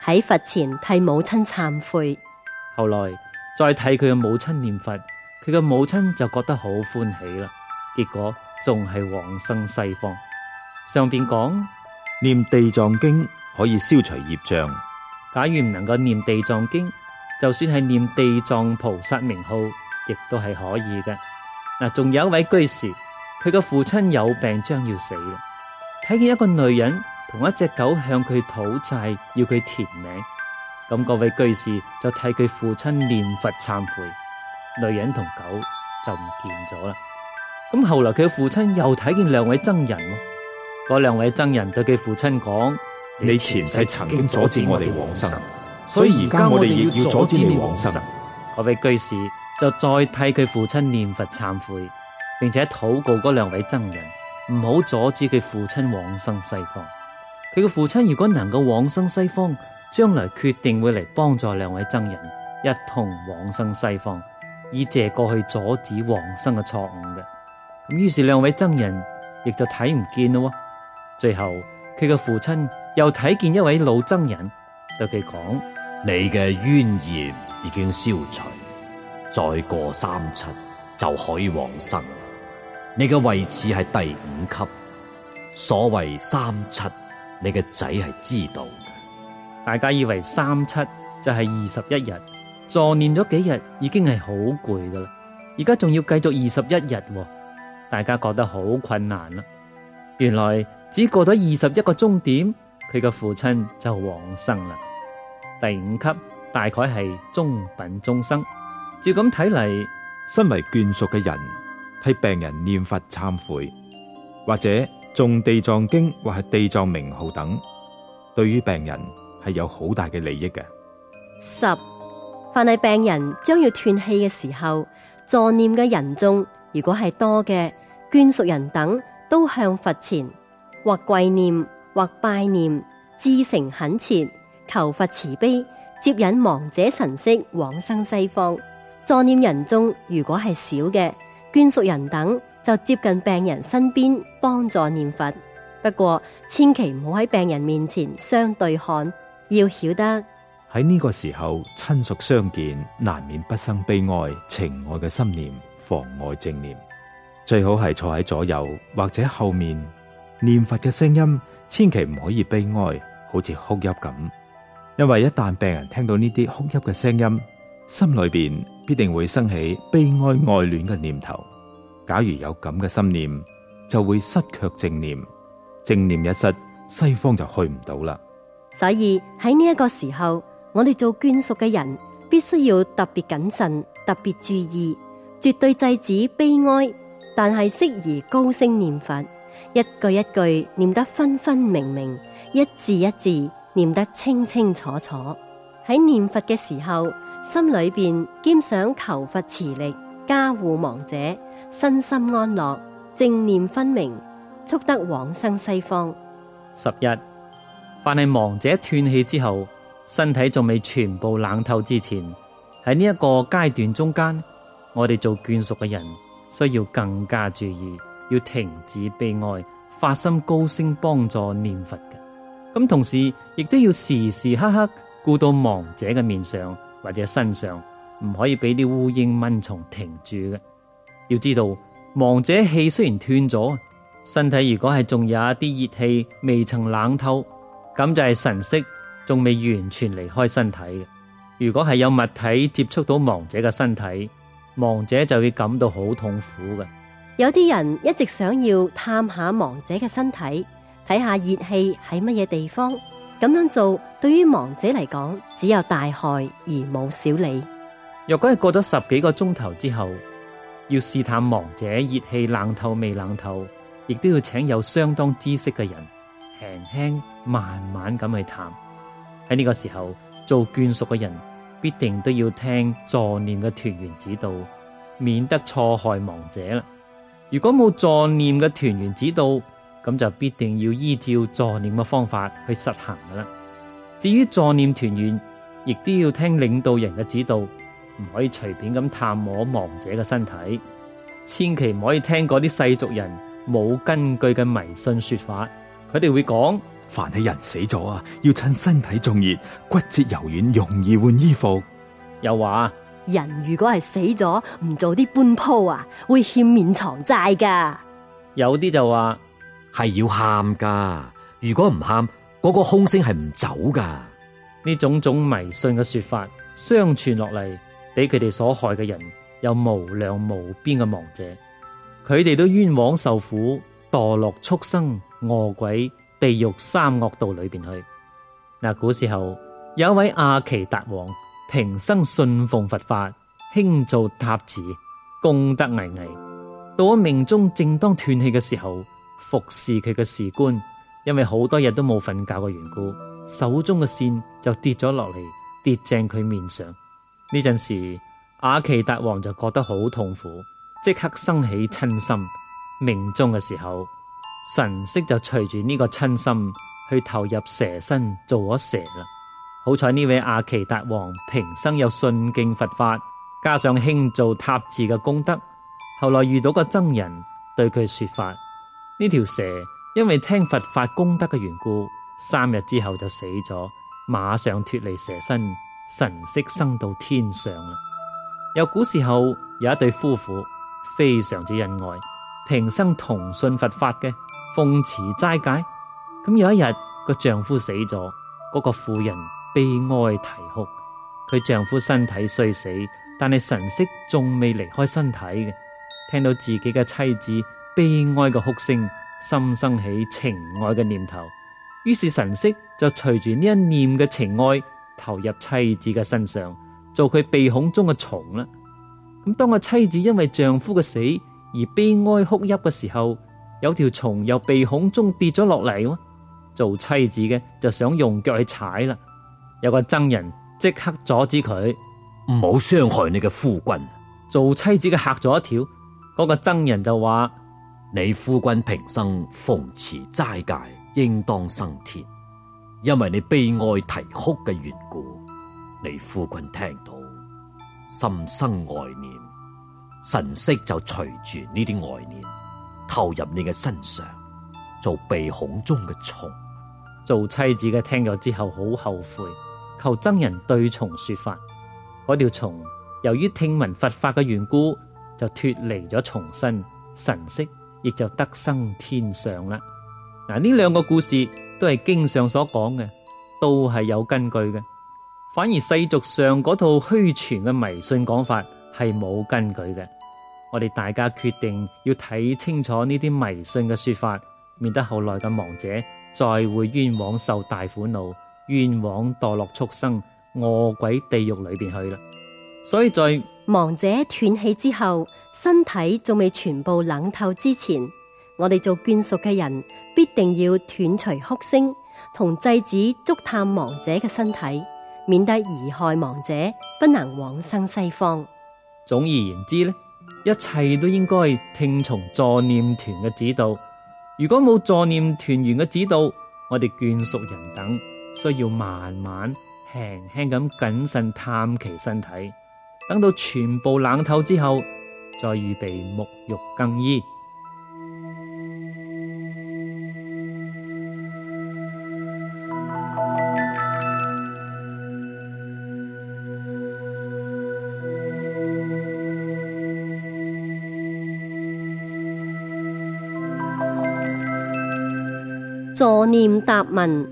喺佛前替母親懺悔。 後來再替佢嘅母親念佛，佢嘅母親就覺得好歡喜啦。結果仲係往生西方。上邊講念地藏經可以消除業障。 假如唔能夠念地藏經，就算係念地藏菩薩名號，亦都係可以嘅。嗱，仲有一位居士，佢嘅父親有病將要死啦，睇見一個女人同一隻狗向佢討債，要佢填名，咁嗰位居士就替佢父親念佛懺悔，女人同狗就唔見咗啦。咁後來佢父親又睇見兩位僧人，嗰兩位僧人對佢父親講： 你前世曾經阻止我哋往生，所以而家我哋亦要阻止你往生。 嗰位居士就再替佢父親念佛懺悔，並且禱告嗰兩位僧人唔好阻止佢父親往生西方。佢嘅父親如果能夠往生西方，將來決定會嚟幫助兩位僧人一同往生西方，以借過去阻止往生嘅錯誤嘅。咁於是兩位僧人亦就睇唔見咯。最後佢嘅父親又睇見一位老僧人，對佢講： 你嘅冤孽已經消除，再過三七就可以往生。你嘅位置係第五級，所謂三七，你嘅仔係知道嘅。 大家以為三七就係二十一日，助念咗幾日已經係好攰噶啦，而家仲要繼續二十一日，大家覺得好困難啦。原來只過咗二十一個鐘點，佢嘅父親就往生啦。第五級大概係中品中生。照咁睇嚟， 身為眷屬嘅人替病人念佛懺悔，或者誦地藏經或係地藏名號等，對於病人係有好大嘅利益嘅。 十，凡係病人將要斷氣嘅時候，助念嘅人眾如果係多嘅，眷屬人等都向佛前或跪念或拜念，至誠懇切，求佛慈悲，接引亡者神識往生西方。助念人眾如果係少嘅，眷屬人等就接近病人身邊幫助念佛。不過千祈唔好喺病人面前相對看，要曉得喺呢個時候親屬相見，難免不生悲哀情愛嘅心念，妨礙正念。最好係坐喺左右或者後面，念佛嘅聲音千祈唔可以悲哀，好似哭泣咁。因為一旦病人聽到呢啲哭泣嘅聲音，心裏邊必定會生起悲哀愛戀嘅念頭。假如有咁嘅心念，就會失卻正念，正念一失，西方就去唔到啦。 所以喺呢一個時候，我哋做眷屬嘅人必須要特別謹慎，特別注意，絕對制止悲哀，但係適宜高聲念佛，一句一句念得分分明明，一字一字念得清清楚楚。喺念佛嘅時候，心裏邊兼想求佛慈力加護亡者，身心安樂，正念分明，速得往生西方。 十一，凡係亡者斷氣之後，身體仲未全部冷透之前，喺呢一個階段中間，我哋做眷屬嘅人需要更加注意，要停止悲哀，發心高聲幫助念佛嘅。咁同時亦都要時時刻刻顧到亡者嘅面上或者身上，唔可以俾啲烏蠅蚊蟲停住嘅。要知道亡者氣雖然斷咗，身體如果係仲有一啲熱氣未曾冷透，咁就係神識仲未完全離開身體嘅。如果係有物體接觸到亡者嘅身體，亡者就會感到好痛苦嘅。 有啲人一直想要探下亡者嘅身體，睇下熱氣喺乜嘢地方，咁樣做對於亡者嚟講只有大害而冇小利。 若果係過咗十幾個鐘頭之後，要試探亡者熱氣冷透未冷透，亦都要請有相當知識嘅人輕輕慢慢咁去探。喺呢個時候，做眷屬嘅人必定都要聽助念嘅團員指導，免得錯害亡者啦。如果冇助念嘅團員指導，咁就必定要依照助念嘅方法去實行噶啦。至於助念團員，亦都要聽領導人嘅指導，唔可以隨便咁探摸亡者嘅身體，千祈唔可以聽嗰啲世俗人冇根據嘅迷信說法。佢哋會講凡係人死咗啊，要趁身體仲熱，骨節柔軟，容易換衣服。 又話人如果係死咗，唔早啲搬鋪啊，會欠免償債噶。 有啲就話係要喊噶，如果唔喊，嗰個空星係唔走噶。 呢種種迷信嘅說法相傳落嚟，俾佢哋所害嘅人有無量無邊嘅亡者，佢哋都冤枉受苦，墮落畜生、餓鬼、地獄三惡道裏邊去。嗱，古時候有一位阿耆達王，平生信奉佛法，興造塔寺，功德巍巍。到咗命中正當斷氣嘅時候，服侍佢嘅士官，因為好多日都冇瞓覺嘅緣故，手中嘅線就跌咗落嚟，跌正佢面上。呢陣時，阿耆達王就覺得好痛苦，即刻生起嗔心。命中嘅時候，神識就隨住呢個嗔心去投入蛇身做咗蛇啦。好彩呢位阿耆達王平生有信敬佛法，加上興造塔寺嘅功德，後來遇到個僧人對佢說法，呢條蛇因為聽佛法功德嘅緣故，三日之後就死咗，馬上脫離蛇身，神識生到天上啦。有古時候有一對夫婦非常之恩愛，平生同信佛法嘅，奉持齋戒。咁有一日個丈夫死咗，嗰、那個婦人悲哀啼哭。佢丈夫身體雖死，但係神識仲未離開身體嘅。聽到自己嘅妻子悲哀嘅哭聲，心生起情愛嘅念頭，於是神識就隨住呢一念嘅情愛投入妻子嘅身上，做佢鼻孔中嘅蟲啦。咁當個妻子因為丈夫嘅死而悲哀哭泣嘅時候，有條蟲由鼻孔中跌咗落嚟，做妻子嘅就想用腳去踩啦。有個僧人即刻阻止佢， 唔好傷害你嘅夫君。 做妻子嘅嚇咗一跳，嗰、那個僧人就話： 你夫君平生奉持齋戒，應當生天，因為你悲哀啼哭嘅緣故，你夫君聽到心生愛念，神識就隨住呢啲愛念投入你嘅身上，做鼻孔中嘅蟲。 做妻子嘅聽咗之後好後悔，求僧人對蟲說法。嗰條蟲由於聽聞佛法嘅緣故，就脫離咗蟲身，神識亦就得生天上啦。嗱，呢兩個故事都係經上所講嘅，都係有根據嘅。反而世俗上嗰套虛傳嘅迷信講法係冇根據嘅。我哋大家決定要睇清楚呢啲迷信嘅說法，免得後來嘅亡者再會冤枉受大苦惱，冤枉墮落畜生、餓鬼地獄裏邊去啦。所以在亡者斷氣之後，身體仲未全部冷透之前，我哋做眷屬嘅人必定要斷除哭聲，同祭子築探亡者嘅身體，免得貽害亡者不能往生西方。 總而言之呢，一切都應該聽從助念團嘅指導。如果冇助念團員嘅指導，我哋眷屬人等需要慢慢輕輕咁謹慎探其身體，等到全部冷透之後，再預備沐浴更衣。 助念答問。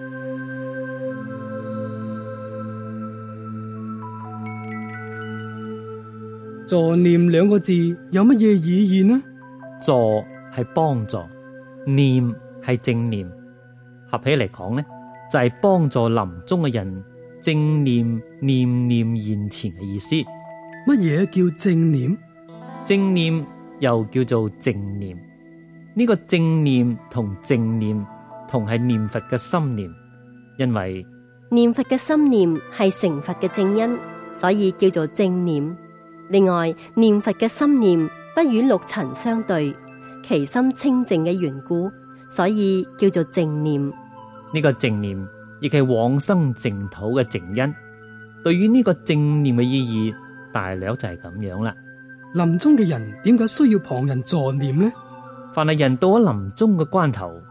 助念兩個字有乜嘢意義呢？ 助係幫助，念係正念，合起嚟講呢，就係、是、幫助臨終嘅人正念念念現前嘅意思。 乜嘢叫正念？ 正念又叫做正念。呢、這個正念同正念同係念佛嘅心念，因為念佛嘅心念係成佛嘅正因，所以叫做正念。另外，念佛嘅心念不與六塵相對，其心清淨嘅緣故，所以叫做正念。 呢個正念亦係往生淨土嘅正因。對於呢個正念嘅意義，大略就係咁樣啦。 臨終嘅人點解需要旁人助念呢？ 凡係人到咗臨終嘅關頭，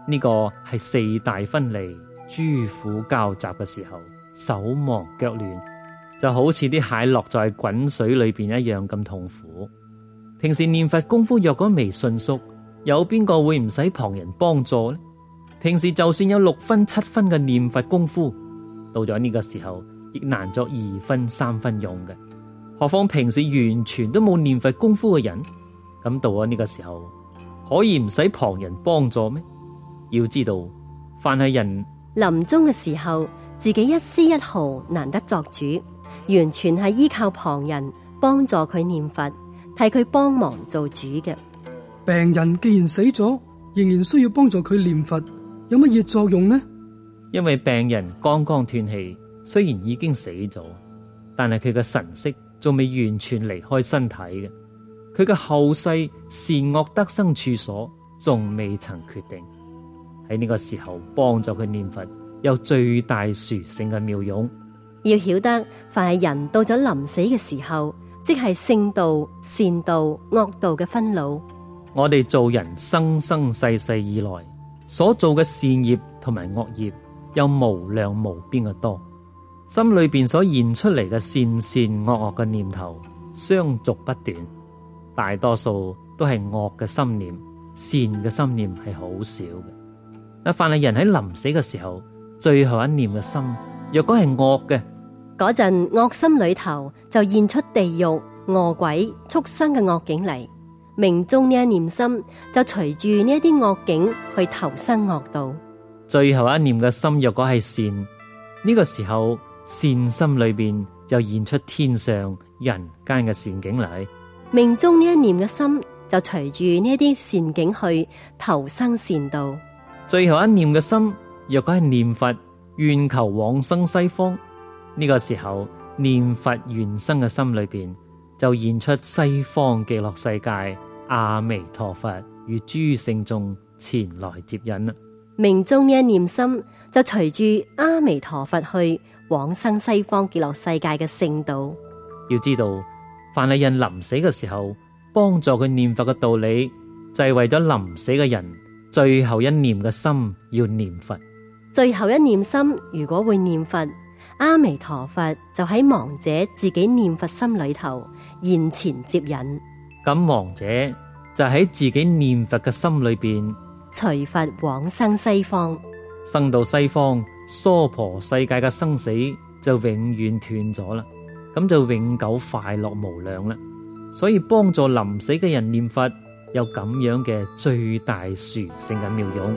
呢個係四大分離、諸苦交集嘅時候，手忙腳亂，就好似啲蟹落在滾水裏邊一樣咁痛苦。平時念佛功夫若果未迅速，有邊個會唔使旁人幫助呢？平時就算有六分七分嘅念佛功夫，到咗呢個時候亦難作二分三分用嘅。何況平時完全都冇念佛功夫嘅人，咁到咗呢個時候可以唔使旁人幫助咩？要知道，凡係人臨終嘅時候，自己一絲一毫難得作主，完全係依靠旁人幫助佢念佛，替佢幫忙做主嘅。 病人既然死咗，仍然需要幫助佢念佛，有乜嘢作用呢？ 因為病人剛剛斷氣，雖然已經死咗，但係佢嘅神識仲未完全離開身體嘅，佢嘅後世善惡得生處所仲未曾決定。喺呢個時候幫助佢念佛，有最大殊勝嘅妙用。 要曉得，凡係人到咗臨死嘅時候，即係聖道、善道、惡道嘅分路。 我哋做人生生世世以來所做嘅善業同埋惡業，有無量無邊嘅多，心裏邊所現出嚟嘅善善惡惡嘅念頭相續不斷，大多數都係惡嘅心念，善嘅心念係好少嘅。嗱，凡係人喺臨死嘅時候，最後一念嘅心，若果係惡嘅， 嗰陣惡心裏頭就現出地獄、餓鬼、畜生嘅惡境嚟，命中呢一念心就隨住呢一啲惡境去投生惡道。 最後一念嘅心若果係善，呢個時候善心裏邊就現出天上人間嘅善境嚟， 命中呢一念嘅心就隨住呢一啲善境去投生善道。 最後一念嘅心若果係念佛，願求往生西方，呢個時候念佛願生嘅心裏邊就現出西方極樂世界阿彌陀佛與諸聖眾前來接引啦。 命中呢一念心就隨住阿彌陀佛去往生西方極樂世界嘅聖道。 要知道，凡係人臨死嘅時候，幫助佢念佛嘅道理，就係為咗臨死嘅人最後一念嘅心要念佛。 最後一念心如果會念佛，阿彌陀佛就喺亡者自己念佛心裏頭現前接引。 咁亡者就喺自己念佛嘅心裏邊隨佛往生西方， 生到西方娑婆世界嘅生死就永遠斷咗啦，咁就永久快樂無量啦。所以幫助臨死嘅人念佛，有咁樣嘅最大殊勝嘅妙用。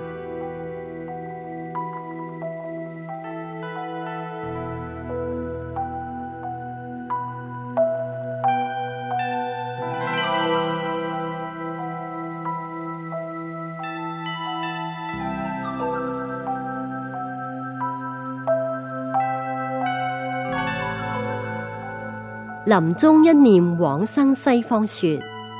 臨終一念往生西方說。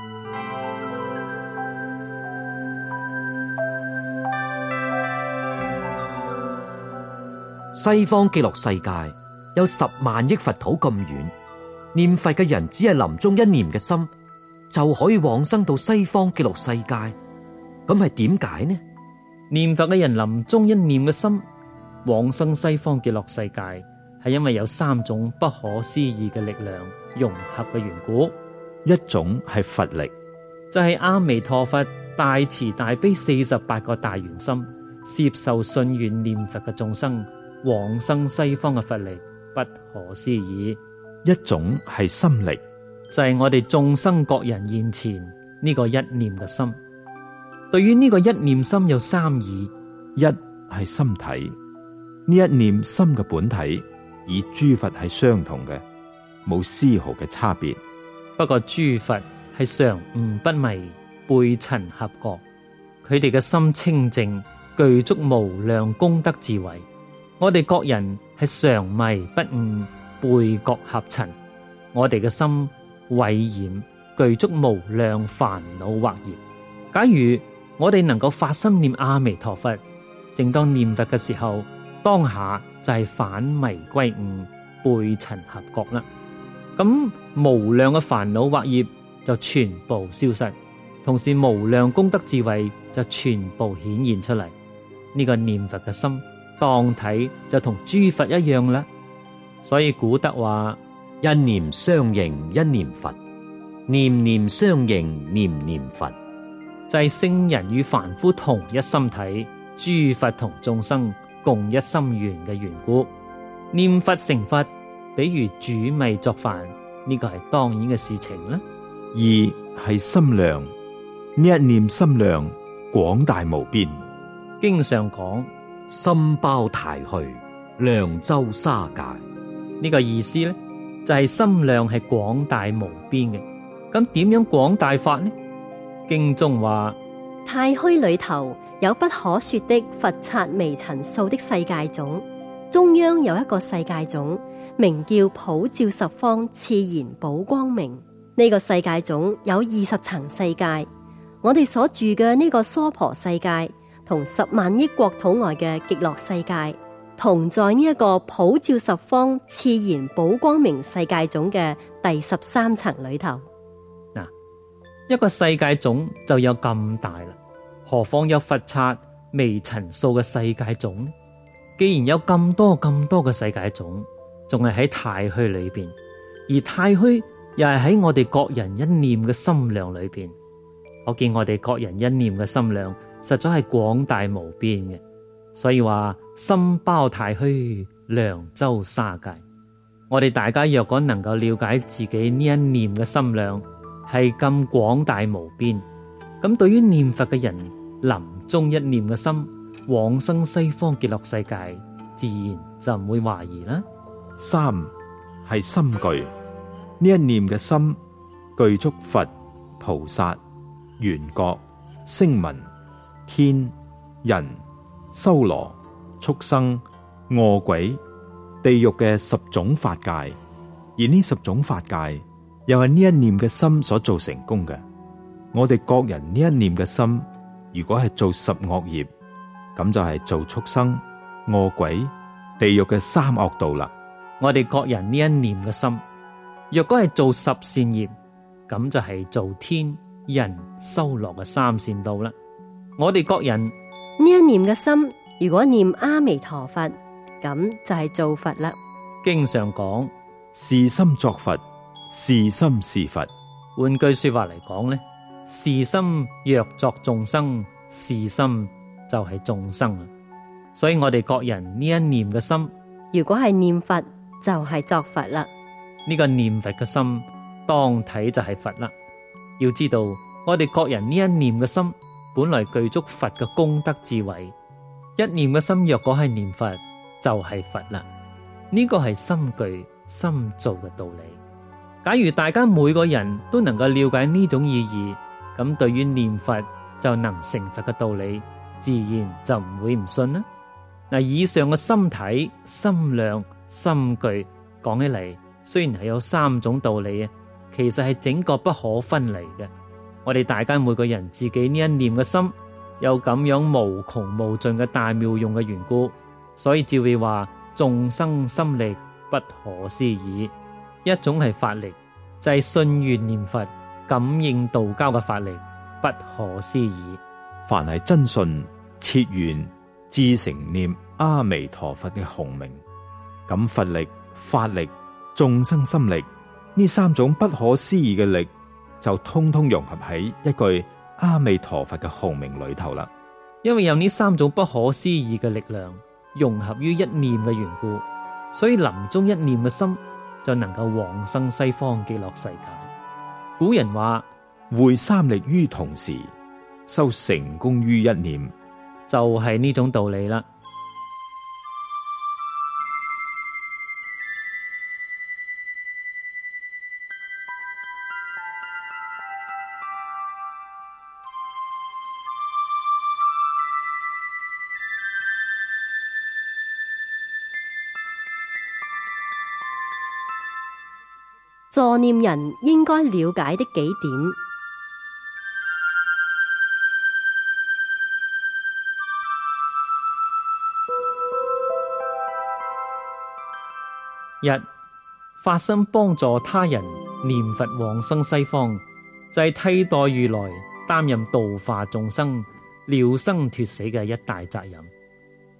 西方極樂世界有十萬億佛土咁遠，念佛嘅人只係臨終一念嘅心，就可以往生到西方極樂世界。咁係點解呢？ 念佛嘅人臨終一念嘅心往生西方極樂世界，係因為有三種不可思議嘅力量融合嘅緣故。 一種係佛力， 就係阿彌陀佛大慈大悲四十八個大願心，接受信願念佛嘅眾生往生西方嘅佛力，不可思議。 一種係心力， 就係我哋眾生各人現前呢個一念嘅心。對於呢個一念心有三義： 一係心體，呢一念心嘅本體與諸佛係相同嘅，冇絲毫嘅差別。 不過諸佛係常悟不迷，背塵合覺，佢哋嘅心清淨，具足無量功德智慧。我哋各人係常迷不悟，背覺合塵，我哋嘅心穢染，具足無量煩惱惑業。假如我哋能夠發心念阿彌陀佛，正當念佛嘅時候，當下就係反迷歸悟，背塵合覺啦。咁無量嘅煩惱惑業就全部消失，同時無量功德智慧就全部顯現出嚟。 呢個念佛嘅心，當體就同諸佛一樣啦。所以古德話： 一念相應一念佛，念念相應念念佛。 就係聖人與凡夫同一心體，諸佛同眾生共一心願嘅緣故。念佛成佛，比如煮米作飯，呢個係當然嘅事情啦。 二係心量，呢一念心量廣大無邊。 經常講心包太虛，量周沙界。 呢個意思呢，就係心量係廣大無邊嘅。咁點樣廣大法呢？經中話： 太虛裏頭有不可說的佛剎微塵數的世界種，中央有一個世界種，名叫普照十方熾然寶光明。呢、這個世界種有二十層世界，我哋所住嘅呢個娑婆世界，同十萬億國土外嘅極樂世界，同在呢一個普照十方熾然寶光明世界種嘅第十三層裏頭。 嗱，一個世界種就有咁大啦，何況有佛剎微塵數嘅世界種呢？既然有咁多咁多嘅世界種，仲係喺太虛裏邊，而太虛又係喺我哋各人一念嘅心量裏邊。可見我哋各人一念嘅心量實在係廣大無邊嘅，所以話心包太虛，量周沙界。我哋大家若果能夠了解自己呢一念嘅心量係咁廣大無邊，咁對於念佛嘅人臨終一念嘅心往生西方極樂世界，自然就唔會懷疑啦。 三係心具，呢一念嘅心具足佛、菩薩、緣覺、聲聞、天、人、修羅、畜生、餓鬼、地獄嘅十種法界，而呢十種法界又係呢一念嘅心所做成功嘅。我哋各人呢一念嘅心，如果係做十惡業，咁就係做畜生、餓鬼、地獄嘅三惡道啦。 我哋各人呢一念嘅心，若果係做十善業，咁就係做天、人、修羅嘅三善道啦。我哋各人呢一念嘅心，如果念阿彌陀佛，咁就係做佛啦。 經常講是心作佛，是心是佛。 換句說話嚟講呢，是心若作眾生，是心就係眾生啦。所以我哋各人呢一念嘅心， 如果係念佛，就係作佛啦。 呢個念佛嘅心當體就係佛啦。要知道我哋各人呢一念嘅心本來具足佛嘅功德智慧，一念嘅心若果係念佛，就係佛啦。呢個係心具心造嘅道理。假如大家每個人都能夠了解呢種意義，咁對於念佛就能成佛嘅道理，自然就唔會唔信啦。嗱，以上嘅心體、心量、心具講起嚟，雖然係有三種道理啊，其實係整個不可分離嘅。我哋大家每個人自己呢一念嘅心，有咁樣無窮無盡嘅大妙用嘅緣故，所以只會話眾生心力不可思議。一種係法力，就係、是、信願念佛、感應道交嘅法力，不可思議。 凡係真信、切願、至誠念阿彌陀佛嘅洪名，咁佛力、法力、眾生心力呢三種不可思議嘅力，就通通融合喺一句阿彌陀佛嘅洪名裏頭啦。 因為有呢三種不可思議嘅力量融合於一念嘅緣故，所以臨終一念嘅心就能夠往生西方極樂世界。古人話： 會三力於同時，修成功於一念， 就係呢種道理啦。 助念人應該了解的幾點：一、發心幫助他人念佛往生西方，就係替代如來擔任度化眾生、了生脫死嘅一大責任。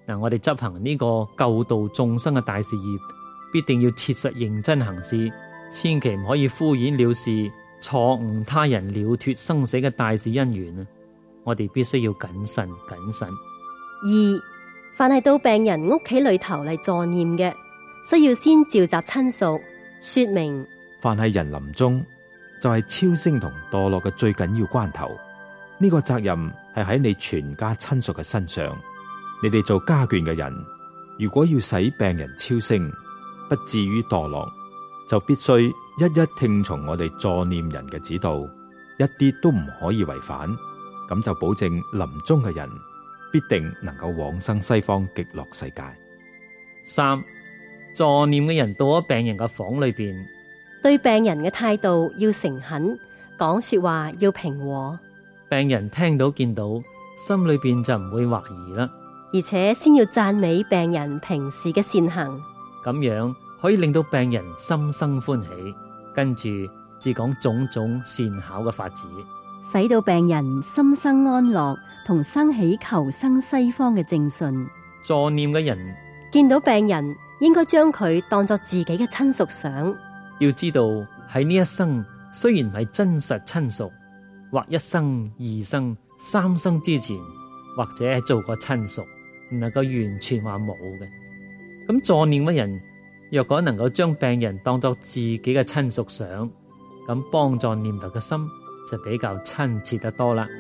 嗱，我哋執行呢個救度眾生嘅大事業，必定要切實認真行事，千祈唔可以敷衍了事，錯誤他人了脫生死嘅大事因緣啊！我哋必須要謹慎謹慎。 二，凡係到病人屋企裏頭嚟助念嘅，需要先召集親屬，說明凡係人臨終，就係超升同墮落嘅最緊要關頭。呢個責任係喺你全家親屬嘅身上。你哋做家眷嘅人，如果要使病人超升，不至於墮落，就必須一一聽從我哋助念人嘅指導，一啲都唔可以違反。咁就保證臨終嘅人必定能夠往生西方極樂世界。 三，助念嘅人到咗病人嘅房裏邊， 對病人嘅態度要誠懇，講說話要平和， 病人聽到見到，心裏邊就唔會懷疑啦。 而且先要讚美病人平時嘅善行， 咁樣可以令到病人心生歡喜，跟住至講種種善巧嘅法子， 使到病人心生安樂，同生起求生西方嘅正信。 助念嘅人見到病人應該將佢當作自己嘅親屬想， 要知道喺呢一生雖然唔係真實親屬，或一生、二生、三生之前，或者係做過親屬，唔能夠完全話冇嘅。咁助念嘅人若果能夠將病人當作自己嘅親屬想，咁幫助念佛嘅心就比較親切得多啦。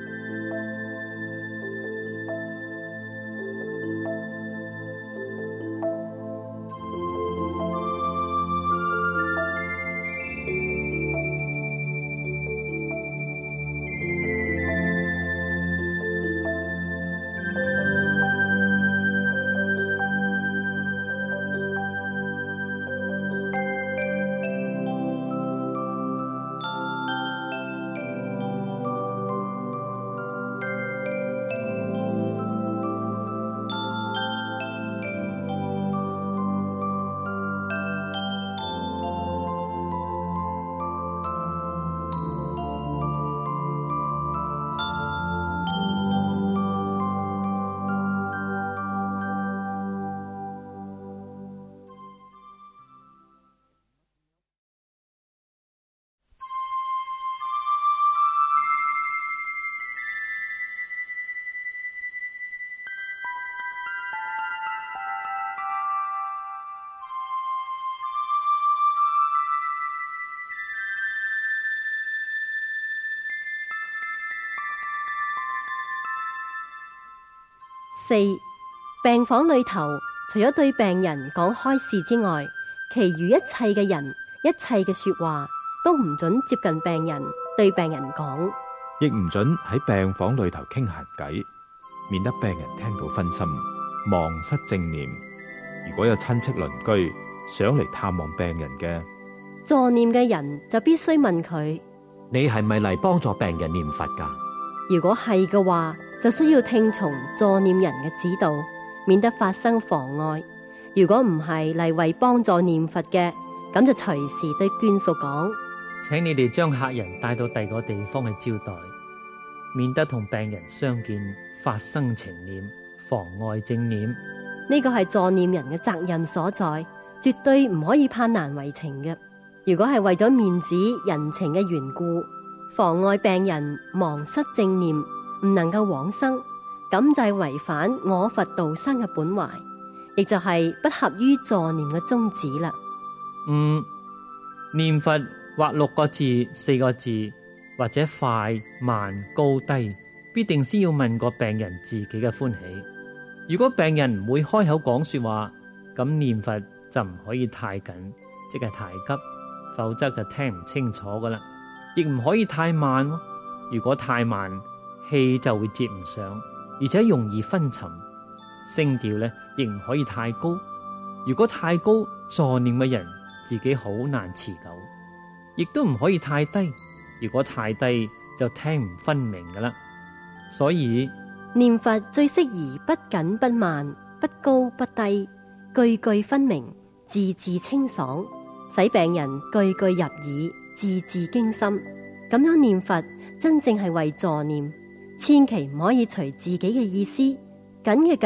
四，病房裏頭除咗對病人講開示之外，其餘一切嘅人、一切嘅說話都唔准接近病人，對病人講， 亦唔准喺病房裏頭傾閒偈，免得病人聽到分心，忘失正念。如果有親戚鄰居想嚟探望病人嘅， 助念嘅人就必須問佢， 你係咪嚟幫助病人念佛噶？ 如果係嘅話，就需要聽從助念人嘅指導，免得發生妨礙。如果唔係嚟為幫助念佛嘅，咁就隨時對眷屬講， 請你哋將客人帶到第二個地方去招待，免得同病人相見發生情念，妨礙正念。 呢個係助念人嘅責任所在，絕對唔可以攀難為情嘅。如果係為咗面子人情嘅緣故，妨礙病人忘失正念，唔能夠往生，咁就係違反我佛度生嘅本懷，亦就係不合於助念嘅宗旨啦。 嗯，念佛或六個字、四個字，或者快慢高低，必定先要問過病人自己嘅歡喜。如果病人唔會開口講說話，咁念佛就唔可以太緊，即係太急，否則就聽唔清楚噶啦。亦唔可以太慢，如果太慢，氣就會接唔上，而且容易昏沉。聲調咧亦唔可以太高，如果太高，助念嘅人自己好難持久。亦都唔可以太低，如果太低就聽唔分明噶啦。所以念佛最適宜不緊不慢，不高不低，句句分明，字字清爽，使病人句句入耳，字字經心。咁樣念佛真正係為助念，千祈唔可以隨自己嘅意思，緊嘅緊，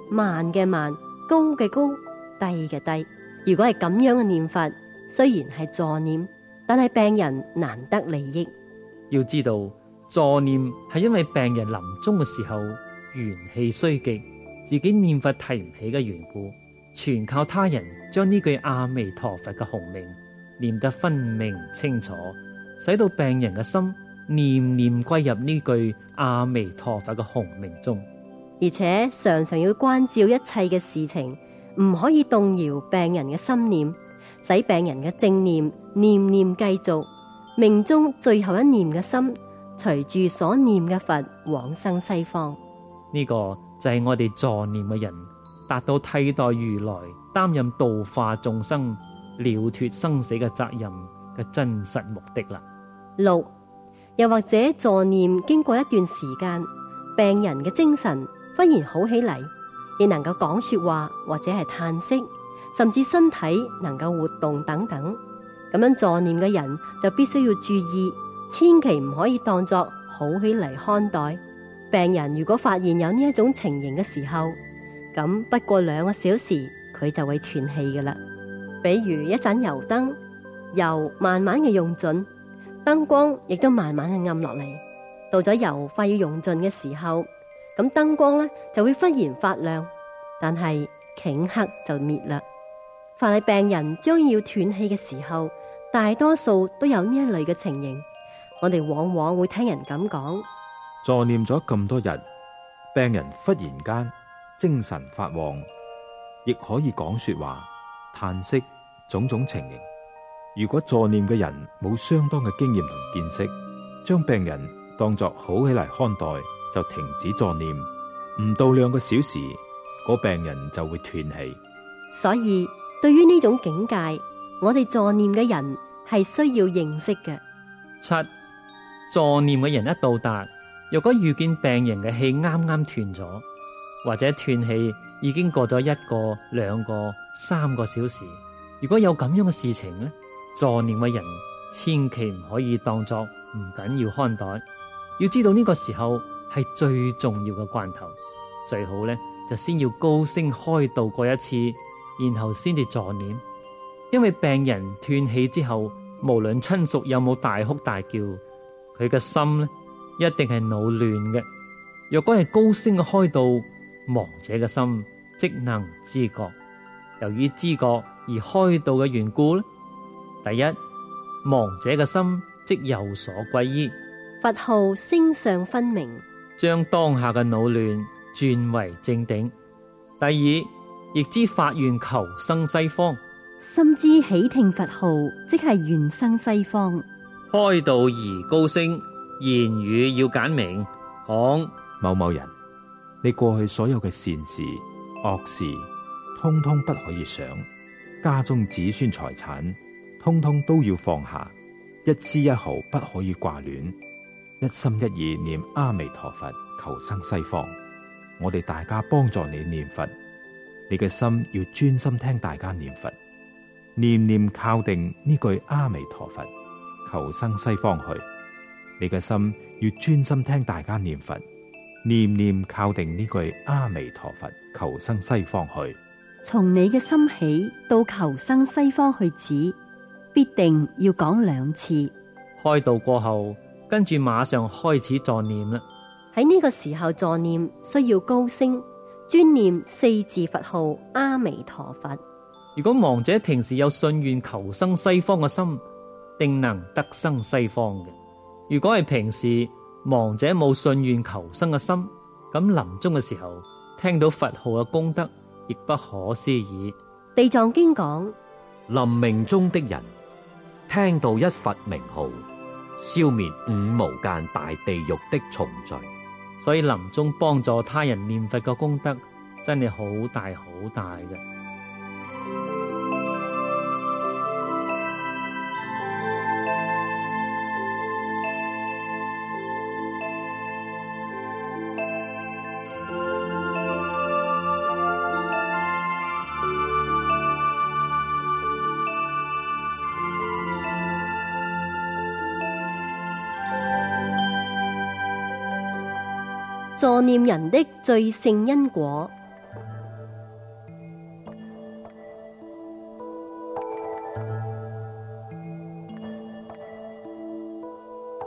慢嘅慢，高嘅高，低嘅低。如果係咁樣嘅念法，雖然係助念，但係病人難得利益。 要知道助念係因為病人臨終嘅時候元氣衰極，自己念佛提唔起嘅緣故，全靠他人將呢句阿彌陀佛嘅洪名念得分明清楚，使到病人嘅心念念歸入呢句阿彌陀佛嘅洪名中。 而且常常要關照一切嘅事情，唔可以動搖病人嘅心念，使病人嘅正念念念繼續，命中最後一念嘅心隨住所念嘅佛往生西方。 呢個就係我哋助念嘅人達到替代如來擔任度化眾生、了脫生死嘅責任嘅真實目的啦。 六，又或者助念經過一段時間，病人嘅精神忽然好起嚟，亦能夠講說話或者係嘆息，甚至身體能夠活動等等。咁樣助念嘅人就必須要注意，千祈唔可以當作好起嚟看待。病人如果發現有呢一種情形嘅時候，咁不過兩個小時佢就會斷氣嘅啦。比如一盞油燈，油慢慢嘅用盡，燈光亦都慢慢嘅暗落嚟。到咗油快要用盡嘅時候，咁燈光咧就會忽然發亮，但係頃刻就滅啦。凡係病人將要斷氣嘅時候，大多數都有呢一類嘅情形。我哋往往會聽人咁講： 助念咗咁多日，病人忽然間精神發旺，亦可以講說話、嘆息種種情形。如果助念嘅人冇相當嘅經驗同見識，將病人當作好起嚟看待，就停止助念，唔到兩個小時，嗰病人就會斷氣。 所以對於呢種境界，我哋助念嘅人係需要認識嘅。 七，助念嘅人一到達，若果遇見病人嘅氣啱啱斷咗，或者斷氣已經過咗一個、兩個、三個小時，如果有咁樣嘅事情呢，助念嘅人千祈唔可以當作唔緊要看待。要知道呢個時候係最重要嘅關頭，最好呢就先要高聲開導過一次，然後先至助念。因為病人斷氣之後，無論親屬有冇大哭大叫，佢嘅心呢一定係惱亂嘅。若果係高聲嘅開導，亡者嘅心即能知覺。由於知覺而開導嘅緣故呢，第一，亡者嘅心即有所歸依， 佛號聲相分明， 將當下嘅惱亂轉為正定。第二，亦知發願求生西方， 深知喜聽佛號即係願生西方。 開導而高聲，言語要簡明，講某某人，你過去所有嘅善事、惡事，通通不可以想；家中子孫財產，通通都要放下，一絲一毫不可以掛戀，一心一意念阿彌陀佛，求生西方。我哋大家幫助你念佛，你嘅心要專心聽大家念佛，念念靠定呢句阿彌陀佛，求生西方去。你嘅心要專心聽大家念佛，念念靠定呢句阿彌陀佛，求生西方去。 從你嘅心起到求生西方去止，必定要講兩次。 開導過後，跟住馬上開始助念啦。 喺呢個時候助念需要高聲，專念四字佛號阿彌陀佛。 如果亡者平時有信願求生西方嘅心，定能得生西方嘅。如果係平時亡者冇信願求生嘅心，咁臨終嘅時候聽到佛號嘅功德亦不可思議。 地藏經講， 臨命終的人聽到一佛名號，消滅五無間大地獄的重罪。 所以臨終幫助他人念佛嘅功德真係好大好大嘅。 助念人的最勝因果。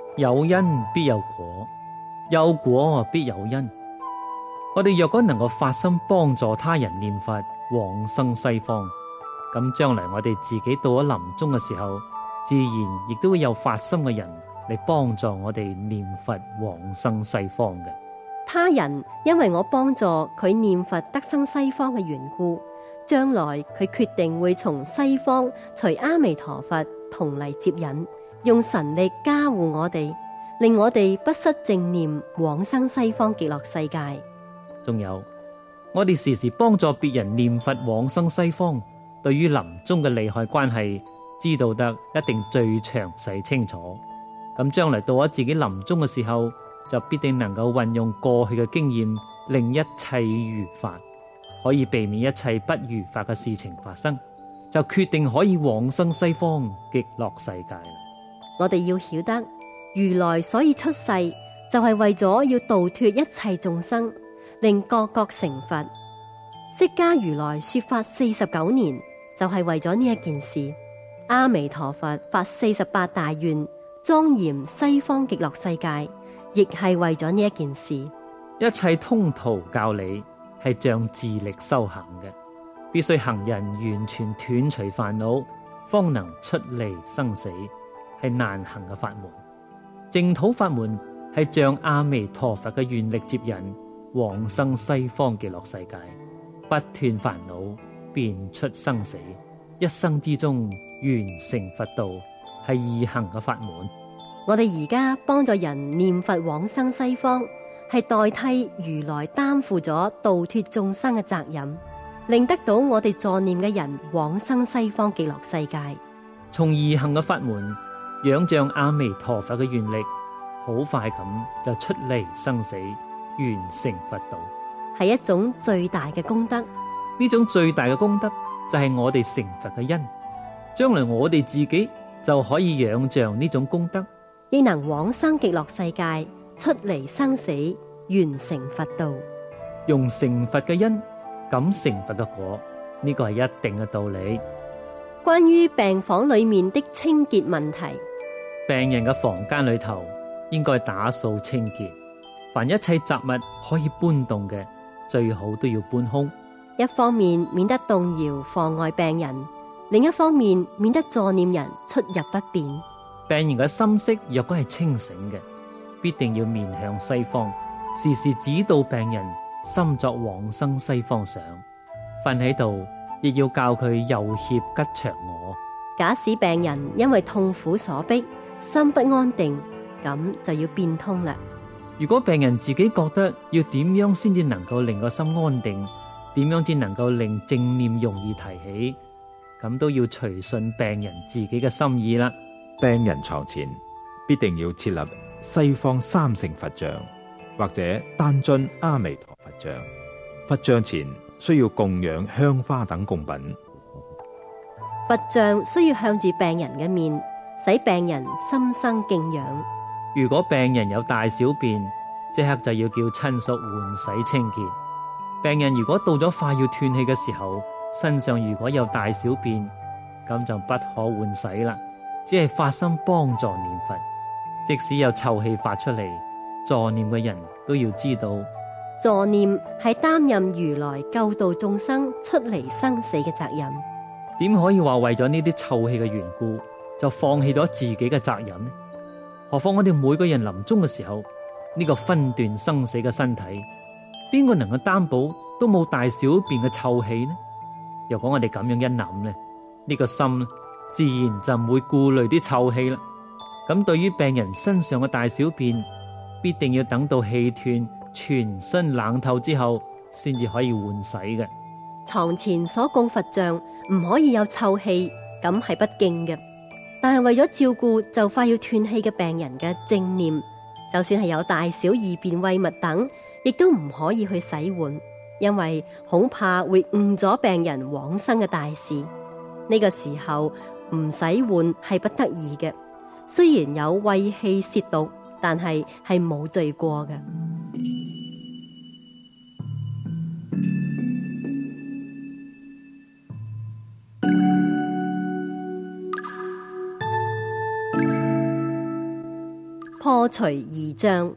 有因必有果，有果必有因。我哋若果能夠發心幫助他人念佛往生西方，咁將來我哋自己到咗臨終嘅時候，自然亦都會有發心嘅人嚟幫助我哋念佛往生西方嘅。 他人因為我幫助佢念佛得生西方嘅緣故，將來佢決定會從西方隨阿彌陀佛同嚟接引，用神力加護我哋，令我哋不失正念往生西方極樂世界。 仲有，我哋時時幫助別人念佛往生西方，對於臨終嘅利害關係知道得一定最詳細清楚。咁將來到咗自己臨終嘅時候，就必定能夠運用過去嘅經驗，令一切如法，可以避免一切不如法嘅事情發生，就決定可以往生西方極樂世界啦。 我哋要曉得，如來所以出世，就係為咗要度脫一切眾生，令各國成佛。釋迦如來說法四十九年，就係為咗呢一件事。阿彌陀佛發四十八大願，莊嚴西方極樂世界，亦係為咗呢一件事。 一切通途教理係仗自力修行嘅，必須行人完全斷除煩惱，方能出離生死，係難行嘅法門。淨土法門係仗阿彌陀佛嘅願力接引，往生西方極樂世界，不斷煩惱，便出生死，一生之中完成佛道，係易行嘅法門。 我哋而家幫助人念佛往生西方，係代替如來擔負咗度脫眾生嘅責任，令得到我哋助念嘅人往生西方極樂世界。 從易行嘅法門仰仗阿彌陀佛嘅願力，好快咁就出離生死，完成佛道， 係一種最大嘅功德。 呢種最大嘅功德就係我哋成佛嘅因，將來我哋自己就可以仰仗呢種功德， 亦能往生極樂世界，出離生死，完成佛道。 用成佛嘅因感成佛嘅果，呢個係一定嘅道理。 關於病房裏面的清潔問題， 病人嘅房間裏頭應該打掃清潔，凡一切雜物可以搬動嘅，最好都要搬空。 一方面免得動搖妨礙病人，另一方面免得助念人出入不便。 病人嘅心識若果係清醒嘅，必定要面向西方，時時指導病人心作往生西方想。瞓喺度亦要教佢右脅吉祥我。 假使病人因為痛苦所逼，心不安定，咁就要變通啦。 如果病人自己覺得要點樣先至能夠令個心安定，點樣先能夠令正念容易提起，咁都要隨順病人自己嘅心意啦。 病人床前必定要設立西方三聖佛像，或者單尊阿彌陀佛像。佛像前需要供養香花等供品。 佛像需要向住病人嘅面，使病人心生敬仰。 如果病人有大小便，即刻就要叫親屬換洗清潔。病人如果到咗快要斷氣嘅時候，身上如果有大小便，咁就不可換洗啦，只係發心幫助念佛。即使有臭氣發出嚟，助念嘅人都要知道， 助念係擔任如來救度眾生出離生死嘅責任。 點可以話為咗呢啲臭氣嘅緣故就放棄咗自己嘅責任呢？何況我哋每個人臨終嘅時候，呢個分段生死嘅身體，邊個能夠擔保都冇大小便嘅臭氣呢？若果我哋咁樣一諗呢，呢個心自然就唔會顧慮啲臭氣啦。咁對於病人身上嘅大小便，必定要等到氣斷、全身冷透之後，先至可以換洗嘅。 床前所供佛像唔可以有臭氣，咁係不敬嘅。但係為咗照顧就快要斷氣嘅病人嘅正念，就算係有大小二便穢物等，亦都唔可以去洗換，因為恐怕會誤咗病人往生嘅大事。呢個時候唔洗換係不得已嘅，雖然有穢氣褻瀆，但係係冇罪過嘅。 破除疑障。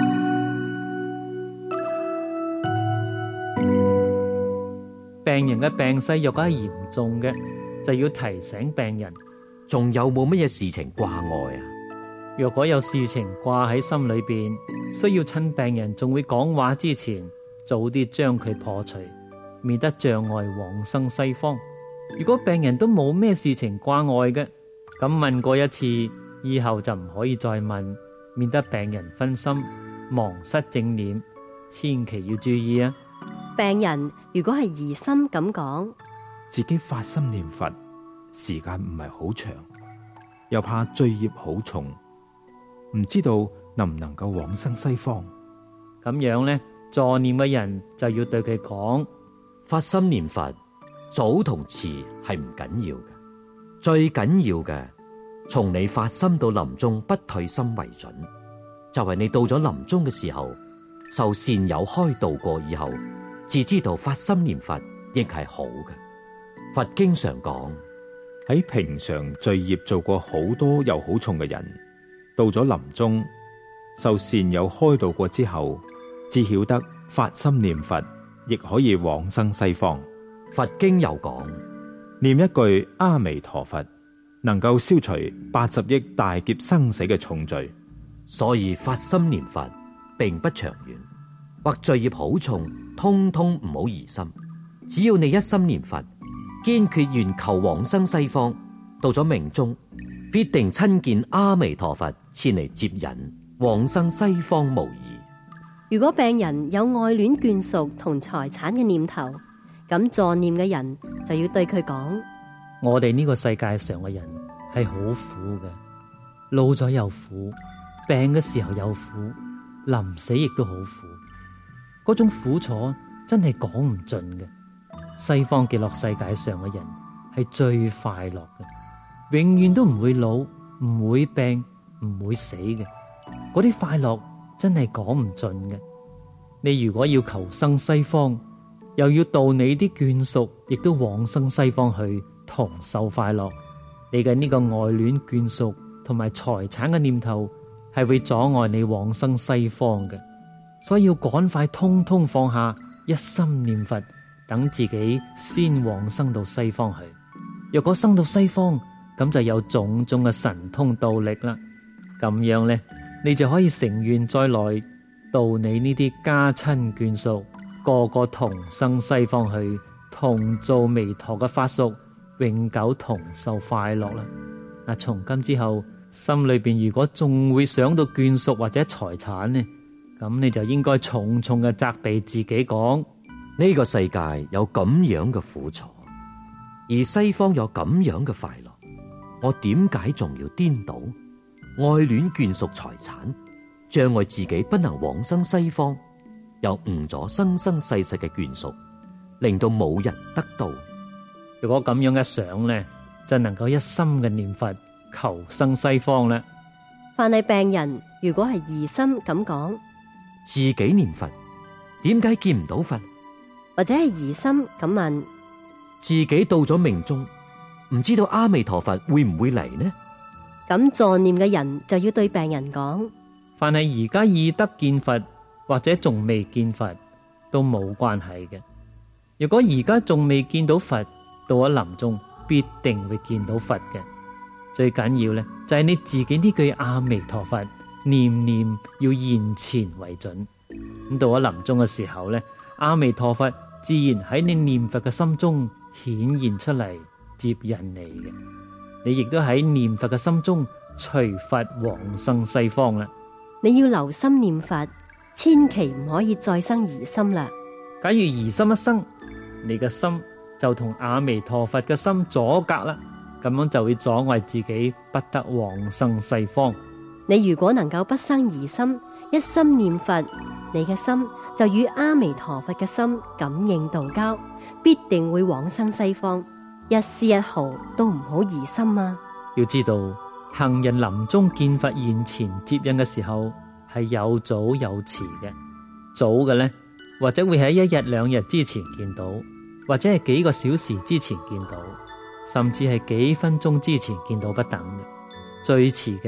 病人嘅病勢若果係嚴重嘅，就要提醒病人。 仲有冇乜嘢事情掛礙啊？ 若果有事情掛喺心裏邊，需要趁病人仲會講話之前，早啲將佢破除，免得障礙往生西方。如果病人都冇咩事情掛礙嘅，咁問過一次，以後就唔可以再問，免得病人分心，忘失正念，千祈要注意啊！ 病人如果係疑心咁講， 自己發心念佛時間唔係好長，又怕罪業好重，唔知道能唔能夠往生西方。 咁樣呢，助念嘅人就要對佢講： 發心念佛早同遲係唔緊要嘅，最緊要嘅從你發心到臨終不退心為準。就係你到咗臨終嘅時候，受善友開導過以後，自知道發心念佛亦係好嘅。佛經常講， 喺平常罪業做過好多又好重嘅人，到咗臨終受善友開導過之後，只曉得發心念佛亦可以往生西方。 佛經又講， 念一句阿彌陀佛，能夠消除八十億大劫生死嘅重罪。 所以發心念佛並不長遠，或罪業好重，通通唔好疑心。只要你一心念佛，堅決願求往生西方，到咗命終必定親見阿彌陀佛前嚟接引，往生西方無疑。 如果病人有愛戀眷屬同財產嘅念頭，咁助念嘅人就要對佢講： 我哋呢個世界上嘅人係好苦嘅，老咗又苦，病嘅時候又苦，臨死亦都好苦。嗰種苦楚真係講唔盡嘅。西方極樂世界上嘅人係最快樂嘅，永遠都唔會老，唔會病，唔會死嘅。嗰啲快樂真係講唔盡嘅。你如果要求生西方，又要度你啲眷屬，亦都往生西方去同受快樂，你嘅呢個愛戀眷屬同埋財產嘅念頭係會阻礙你往生西方嘅。所以要趕快通通放下，一心念佛，等自己先往生到西方去。若果生到西方，咁就有種種嘅神通道力啦。咁樣呢，你就可以成願再來度你呢啲家親眷屬，個個同生西方去，同做彌陀嘅法屬，永久同受快樂啦。嗱，從今之後，心裏邊如果仲會想到眷屬或者財產呢，咁你就應該重重嘅責備自己，講呢個世界有咁樣嘅苦楚，而西方有咁樣嘅快樂，我點解仲要顛倒愛戀眷屬財產，障礙自己不能往生西方，又誤咗生生世世嘅眷屬，令到冇人得到。 如果咁樣嘅想呢，就能夠一心嘅念佛求生西方啦。 凡係病人，如果係疑心咁講， 自己念佛點解見唔到佛？ 或者係疑心咁問， 自己到咗命終，唔知道阿彌陀佛會唔會嚟呢？ 咁助念嘅人就要對病人講： 凡係而家已得見佛，或者仲未見佛，都冇關係嘅。如果而家仲未見到佛，到咗臨終必定會見到佛嘅。最緊要咧，就係你自己呢句阿彌陀佛念念要現前為準。咁到咗臨終嘅時候咧，阿彌陀佛自然喺你念佛嘅心中顯現出嚟，接引你嘅。你亦都喺念佛嘅心中隨佛往生西方啦。 你要留心念佛，千祈唔可以再生疑心啦。 假如疑心一生，你嘅心就同阿彌陀佛嘅心阻隔啦，咁樣就會阻礙自己不得往生西方。 你如果能夠不生疑心，一心念佛，你嘅心就與阿彌陀佛嘅心感應道交，必定會往生西方。一絲一毫都唔好疑心啊！ 要知道，行人臨終見佛現前接引嘅時候，係有早有遲嘅。早嘅呢，或者會喺一日兩日之前見到，或者係幾個小時之前見到，甚至係幾分鐘之前見到不等嘅。最遲嘅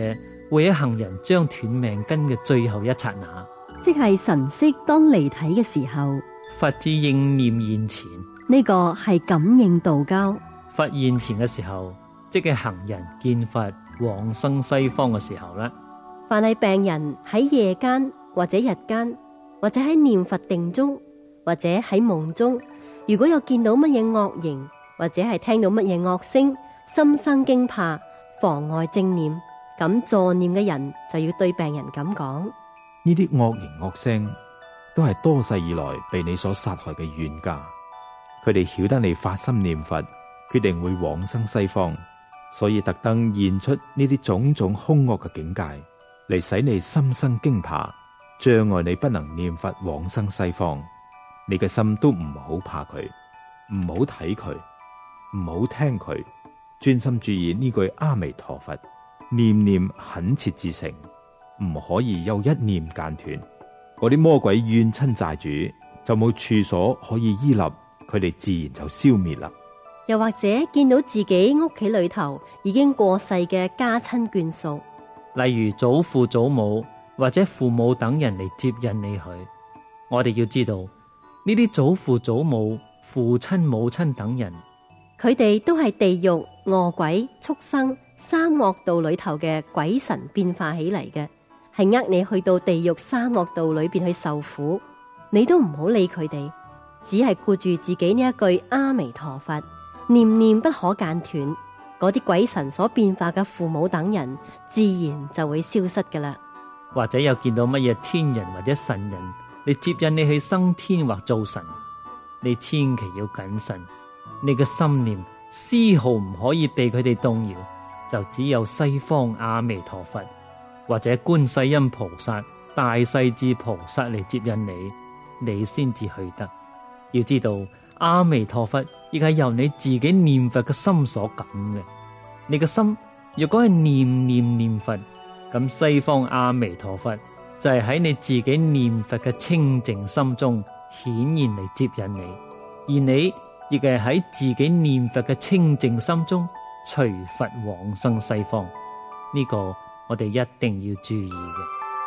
會喺行人將斷命根嘅最後一剎那， 即係神識當離體嘅時候， 佛之應念現前。 呢個係感應道交。 佛現前嘅時候，即係行人見佛往生西方嘅時候啦。 凡係病人喺夜間或者日間，或者喺念佛定中，或者喺夢中，如果有見到乜嘢惡形，或者係聽到乜嘢惡聲，心生驚怕，妨礙正念，咁助念嘅人就要對病人咁講： 呢啲惡形惡聲都係多世以來被你所殺害嘅冤家，佢哋曉得你發心念佛，決定會往生西方，所以特登現出呢啲種種兇惡嘅境界，嚟使你心生驚怕，障礙你不能念佛往生西方。你嘅心都唔好怕佢，唔好睇佢，唔好聽佢，專心注意呢句阿彌陀佛，念念懇切至誠，唔可以有一念間斷。嗰啲魔鬼怨親債主就冇處所可以依立，佢哋自然就消滅啦。 又或者見到自己屋企裏頭已經過世嘅家親眷屬， 例如祖父祖母或者父母等人嚟接引你去，我哋要知道呢啲祖父祖母、父親母親等人， 佢哋都係地獄、餓鬼、畜生三惡道裏頭嘅鬼神變化起嚟嘅，係呃你去到地獄三惡道裏邊去受苦，你都唔好理佢哋，只係顧住自己呢一句阿彌陀佛，念念不可間斷，嗰啲鬼神所變化嘅父母等人，自然就會消失噶啦。 或者有見到乜嘢天人或者神人嚟接引你去升天或做神，你千祈要謹慎，你嘅心念絲毫唔可以被佢哋動搖，就只有西方阿彌陀佛或者觀世音菩薩、大勢至菩薩嚟接引你，你先至去得。要知道阿彌陀佛亦係由你自己念佛嘅心所感嘅，你嘅心若果係念念念佛，咁西方阿彌陀佛就係喺你自己念佛嘅清淨心中顯現嚟接引你，而你亦係喺自己念佛嘅清淨心中隨佛往生西方。呢個我哋一定要注意嘅。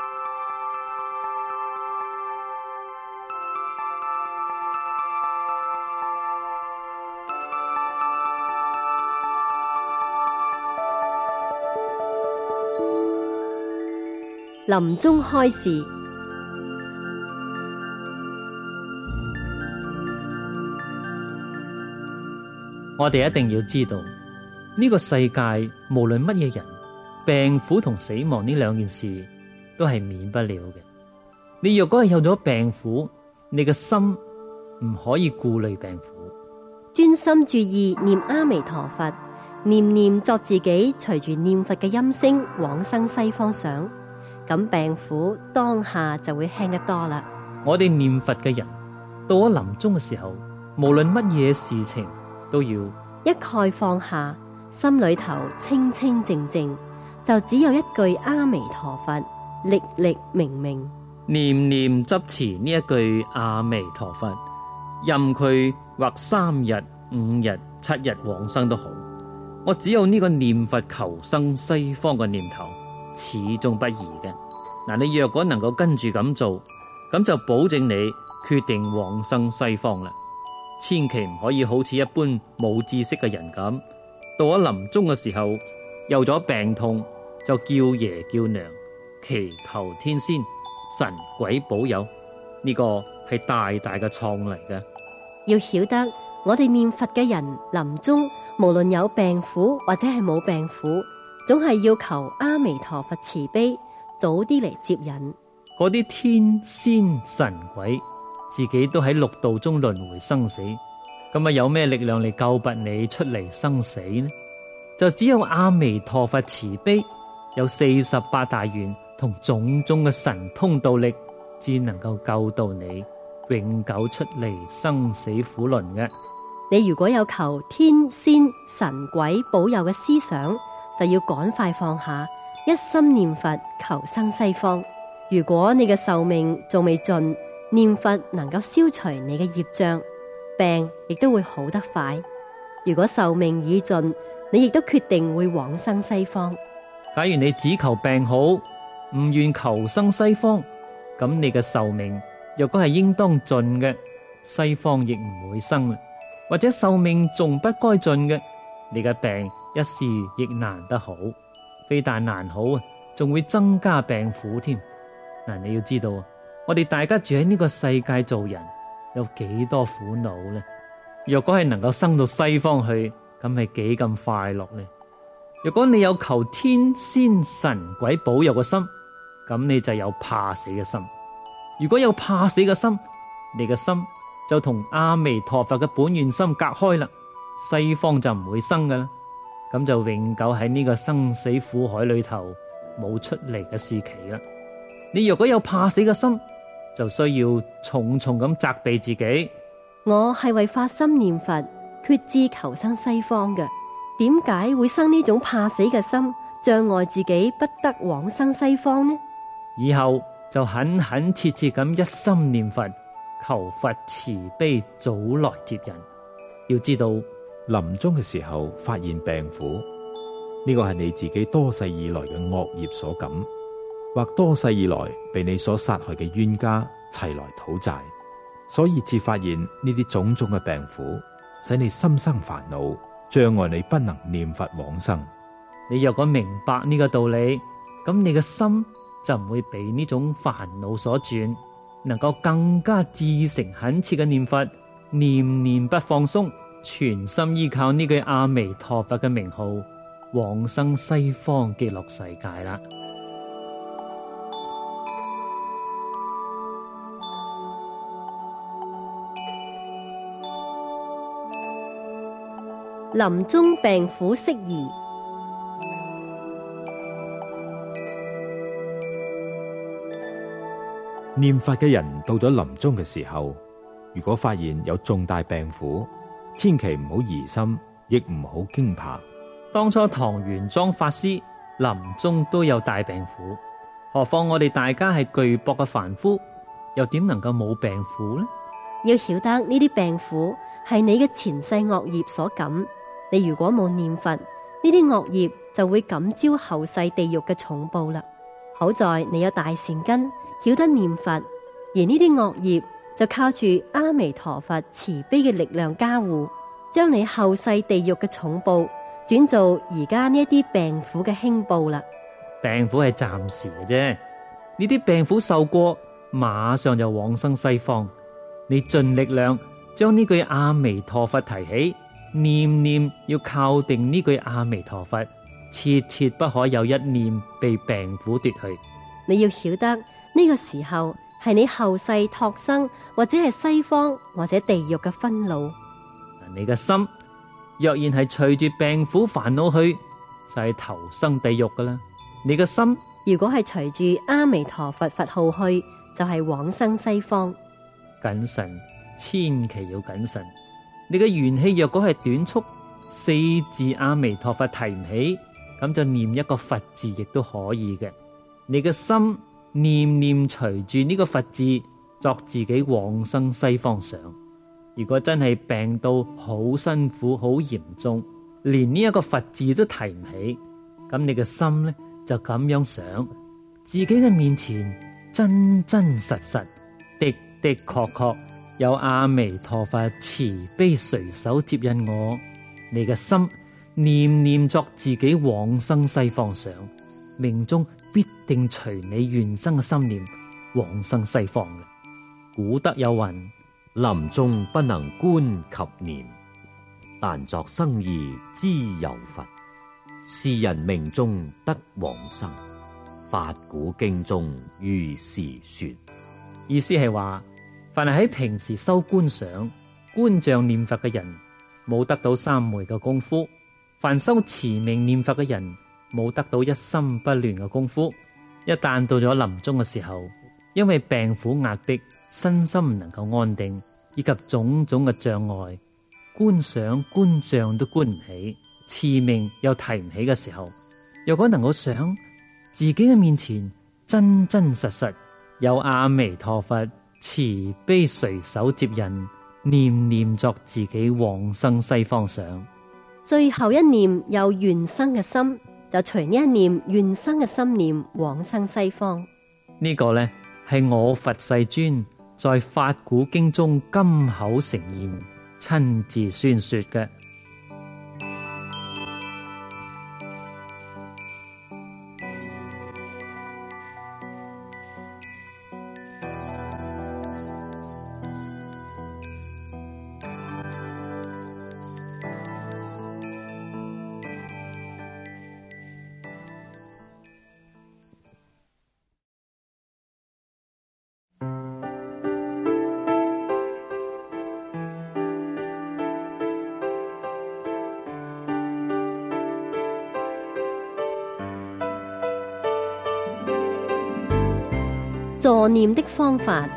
臨終開示， 我哋一定要知道呢個世界無論乜嘢人，病苦同死亡呢兩件事都係免不了嘅。你若果係有咗病苦，你嘅心唔可以顧慮病苦， 專心注意念阿彌陀佛，念念作自己隨住念佛嘅音聲往生西方想，咁病苦當下就會輕得多啦。 我哋念佛嘅人到咗臨終嘅時候，無論乜嘢事情都要一概放下，心裏頭清清靜靜，就只有一句阿彌陀佛，歷歷明明， 念念執持呢一句阿彌陀佛，任佢或三日、五日、七日往生都好，我只有呢個念佛求生西方嘅念頭，始終不移嘅。嗱，你若果能夠跟住咁做，咁就保證你決定往生西方啦。千祈唔可以好似一般冇知識嘅人咁，到咗臨終嘅時候，有咗病痛就叫爺叫娘，祈求天仙神鬼保佑，呢個係大大嘅錯誤嚟嘅。 要曉得，我哋念佛嘅人臨終，無論有病苦或者係冇病苦，總係要求阿彌陀佛慈悲，早啲嚟接引。 嗰啲天仙神鬼自己都喺六道中輪迴生死，咁啊有咩力量嚟救拔你出嚟生死呢？就只有阿彌陀佛慈悲，有四十八大願同種種嘅神通道力，至能夠救到你永久出離生死苦輪嘅。 你如果有求天仙神鬼保佑嘅思想，就要趕快放下，一心念佛求生西方。如果你嘅壽命仲未盡，念佛能夠消除你嘅業障，病亦都會好得快。如果壽命已盡，你亦都決定會往生西方， 假如你只求病好，唔願求生西方，咁你嘅壽命若果係應當盡嘅，西方亦唔會生啦；或者壽命仲不該盡嘅，你嘅病一時亦難得好，非但難好啊，仲會增加病苦添。嗱，你要知道，我哋大家住喺呢個世界做人，有幾多苦惱呢？若果係能夠生到西方去，咁係幾咁快樂呢？若果你有求天仙神鬼保佑嘅心，咁你就有怕死嘅心。如果有怕死嘅心，你嘅心就同阿彌陀佛嘅本願心隔開啦，西方就唔會生噶啦，咁就永久喺呢個生死苦海裏頭冇出嚟嘅時期啦。你若果有怕死嘅心，就需要重重咁責備自己。 我係為發心念佛，決志求生西方嘅，點解會生呢種怕死嘅心，障礙自己不得往生西方呢？ 以後就懇懇切切咁一心念佛，求佛慈悲早來接引。要知道， 臨終嘅時候發現病苦，呢個係你自己多世以來嘅惡業所感，或多世以來被你所殺害嘅冤家齊來討債，所以至發現呢啲種種嘅病苦，使你心生煩惱，障礙你不能念佛往生。 你若果明白呢個道理，咁你嘅心就唔會被呢種煩惱所轉，能夠更加至誠懇切嘅念佛，念念不放鬆，全心依靠呢句阿彌陀佛嘅名號，往生西方極樂世界啦。 臨終病苦釋疑。 念佛嘅人到咗臨終嘅時候，如果發現有重大病苦，千祈唔好疑心，亦唔好驚怕。 當初唐玄奘法師臨終都有大病苦，何況我哋大家係巨薄嘅凡夫，又點能夠冇病苦呢？ 要曉得呢啲病苦係你嘅前世惡業所感，你如果冇念佛，呢啲惡業就會感召後世地獄嘅重報啦。好在你有大善根，曉得念佛，而呢啲惡業就靠住阿彌陀佛慈悲嘅力量加護，將你後世地獄嘅重報轉做而家呢一啲病苦嘅輕報啦。 病苦係暫時嘅啫，呢啲病苦受過，馬上就往生西方。你盡力量將呢句阿彌陀佛提起，念念要靠定呢句阿彌陀佛，切切不可有一念被病苦奪去。 你要曉得呢個時候係你後世託生或者係西方或者地獄嘅分路。 你嘅心若然係隨住病苦煩惱去，就係投生地獄噶啦。你嘅心如果係隨住阿彌陀佛佛號去，就係往生西方。 謹慎，千祈要謹慎。你嘅元氣若果係短促，四字阿彌陀佛提唔起，咁就念一個佛字亦都可以嘅。你嘅心念念隨住呢個佛字，作自己往生西方想。如果真係病到好辛苦、好嚴重，連呢一個佛字都提唔起，咁你嘅心呢就咁樣想，自己嘅面前真真實實、的的確確有阿彌陀佛慈悲隨手接引我。你嘅心念念作自己往生西方想，命中必定隨你原生嘅心念往生西方嘅。古德有云： 臨終不能觀及念，但作生意知有佛。是人命中得往生，法古經中如是說。 意思係話，凡係喺平時修觀想、觀像念佛嘅人，冇得到三昧嘅功夫；凡修持名念佛嘅人，冇得到一心不亂嘅功夫。一旦到咗臨終嘅時候，因為病苦壓迫，身心唔能夠安定，以及種種嘅障礙，觀想觀像都觀唔起，持名又提唔起嘅時候，若果能夠想自己嘅面前真真實實有阿彌陀佛慈悲隨手接引，念念作自己往生西方想， 最後一念有願生嘅心，就就隨呢一念願生嘅心念往生西方。 呢、這個呢，係我佛世尊在法古經中金口承言，親自宣說嘅。 助念的方法。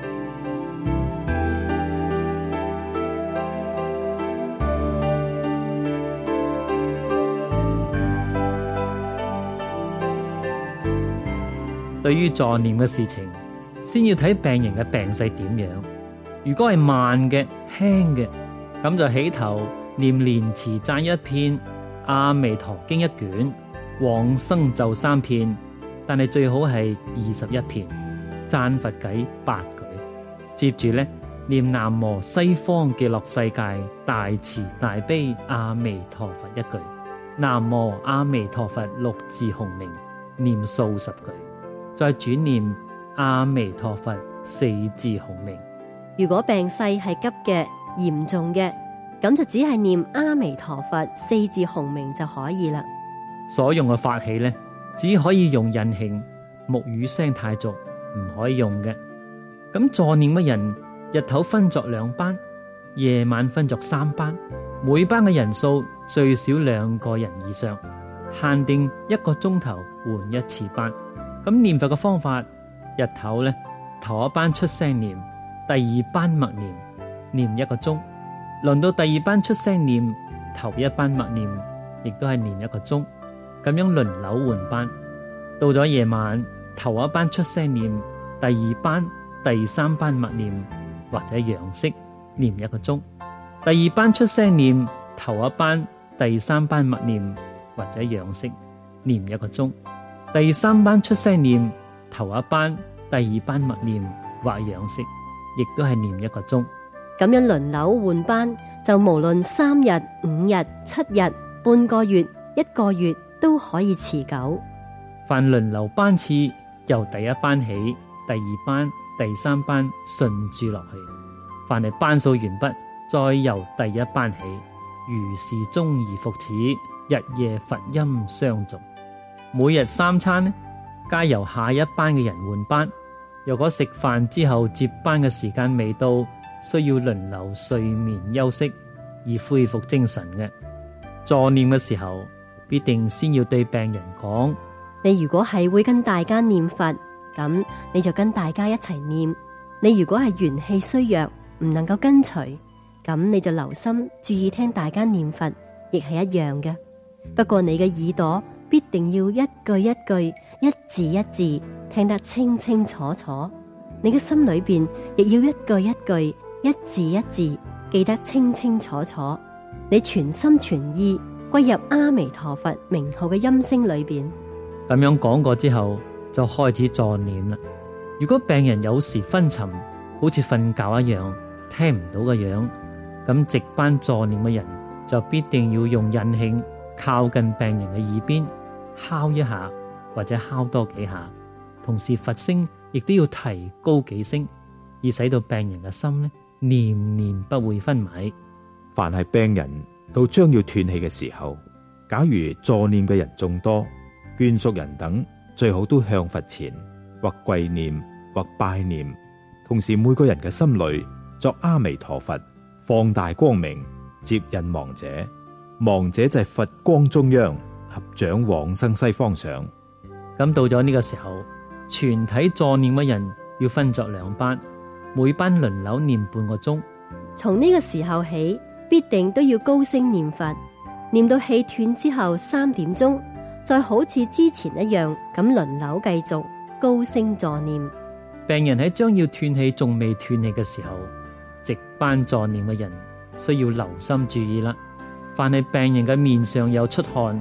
對於助念嘅事情，先要睇病人嘅病勢點樣。如果係慢嘅、輕嘅，咁就起頭念蓮池讚一片，阿彌陀經一卷，往生咒三片，但係最好係二十一片，讚佛偈八句。接住呢，念南無西方極樂世界大慈大悲阿彌陀佛一句，南無阿彌陀佛六字洪名，念數十句。再轉念阿彌陀佛四字洪名。 如果病勢係急嘅、嚴重嘅，咁就只係念阿彌陀佛四字洪名就可以啦。 所用嘅法器呢，只可以用印磬，木魚聲太俗，唔可以用嘅。咁助念嘅人，日頭分作兩班，夜晚分作三班，每班嘅人數最少兩個人以上，限定一個鐘頭換一次班。咁念佛嘅方法，日頭呢，頭一班出聲念，第二班默念，念一個鐘。輪到第二班出聲念，頭一班默念，亦都係念一個鐘。咁樣輪流換班。到咗夜晚，頭一班出聲念，第二班、第三班默念或者養息，念一個鐘。第二班出聲念，頭一班、第三班默念或者養息，念一個鐘。第三班出聲念，頭一班、第二班默念或養息，亦都係念一個鐘。 咁樣輪流換班，就無論三日、五日、七日、半個月、一個月都可以持久。 凡輪流班次，由第一班起，第二班、第三班順住落去。凡係班數完畢，再由第一班起，如是終而復始，日夜佛音相續。每日三餐呢，皆由下一班嘅人換班。若果食飯之後接班嘅時間未到，需要輪流睡眠休息，以恢復精神嘅。助念嘅時候，必定先要對病人講： 你如果係會跟大家念佛，咁你就跟大家一齊念；你如果係元氣衰弱，唔能夠跟隨，咁你就留心注意聽大家念佛，亦係一樣嘅。不過你嘅耳朵必定要一句一句、一字一字聽得清清楚楚，你嘅心裏邊亦要一句一句、一字一字記得清清楚楚。你全心全意歸入阿彌陀佛名號嘅音聲裏邊。 咁樣講過之後，就開始助念啦。如果病人有時昏沉，好似瞓覺一樣，聽唔到嘅樣，咁值班助念嘅人就必定要用印磬靠近病人嘅耳邊敲一下，或者敲多幾下，同時佛聲亦都要提高幾聲，以使到病人嘅心呢念念不會昏迷。 凡係病人到將要斷氣嘅時候，假如助念嘅人眾多，眷屬人等最好都向佛前或跪念或拜念，同時每個人嘅心裏作阿彌陀佛，放大光明接引亡者，亡者就係佛光中央，合掌往生西方上。 咁到咗呢個時候，全體助念嘅人要分作兩班，每班輪流念半個鐘。 從呢個時候起，必定都要高聲念佛，念到氣斷之後三點鐘，再好似之前一樣咁輪流繼續高聲助念。 病人喺將要斷氣仲未斷氣嘅時候，值班助念嘅人需要留心注意啦。凡係病人嘅面上有出汗，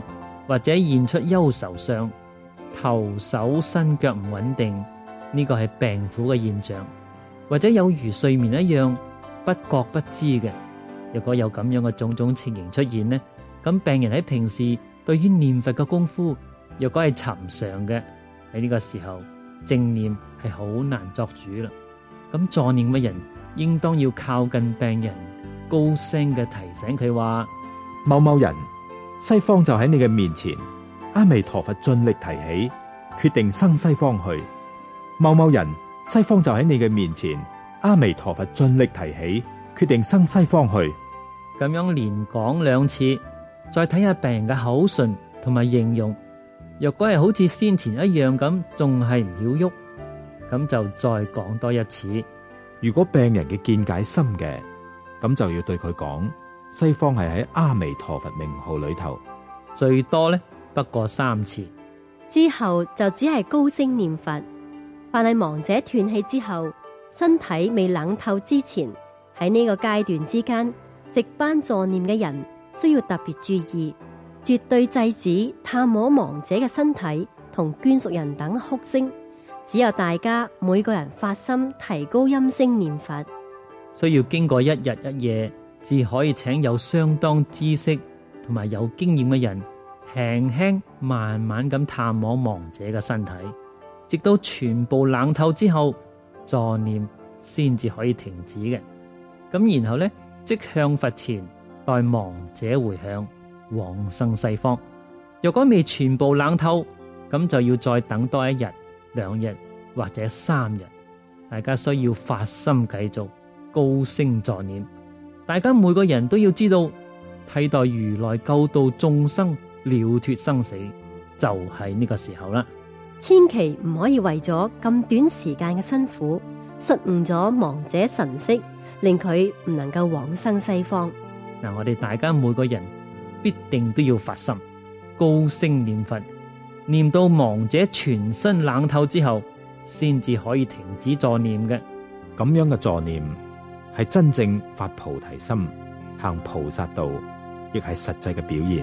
或者現出憂愁相，頭手身腳唔穩定，呢個係病苦嘅現象，或者有如睡眠一樣不覺不知嘅。如果有咁樣嘅種種情形出現呢，咁病人喺平時對於念佛嘅功夫，若果係尋常嘅，喺呢個時候正念係好難作主啦。咁助念嘅人應當要靠近病人，高聲嘅提醒佢話： 某某人，西方就喺你嘅面前，阿彌陀佛盡力提起，決定生西方去。某某人，西方就喺你嘅面前，阿彌陀佛盡力提起，決定生西方去。 咁樣連講兩次，再睇下病人嘅口唇同埋形容。若果係好似先前一樣咁，仲係唔曉喐，咁就再講多一次。 如果病人嘅見解深嘅，咁就要對佢講，西方係喺阿彌陀佛名號裏頭， 最多呢不過三次。 之後就只係高聲念佛。凡係亡者斷氣之後，身體未冷透之前，喺呢個階段之間，值班助念嘅人需要特別注意，絕對制止探摸亡者嘅身體同眷屬人等哭聲。只有大家每個人發心提高音聲念佛， 需要經過一日一夜，至可以請有相當知識同埋有經驗嘅人，輕輕慢慢咁探摸亡者嘅身體，直到全部冷透之後，助念先至可以停止嘅。咁然後呢，即向佛前待亡者回向往生西方。若果未全部冷透，咁就要再等多一日、兩日或者三日。大家需要發心繼續高聲助念。大家每個人都要知道，替代如來救度眾生、了脫生死，就係呢個時候啦。 千祈唔可以為咗咁短時間嘅辛苦，失誤咗亡者神識，令佢唔能夠往生西方。 嗱，我哋大家每個人必定都要發心，高聲念佛，念到亡者全身冷透之後，先至可以停止助念嘅。 咁樣嘅助念係真正發菩提心，行菩薩道，亦係實際嘅表現。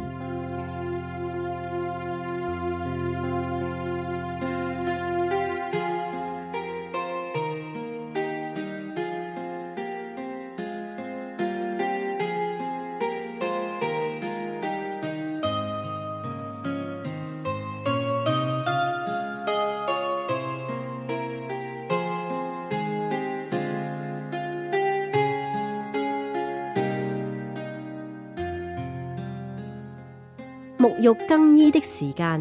沐浴更衣的時間，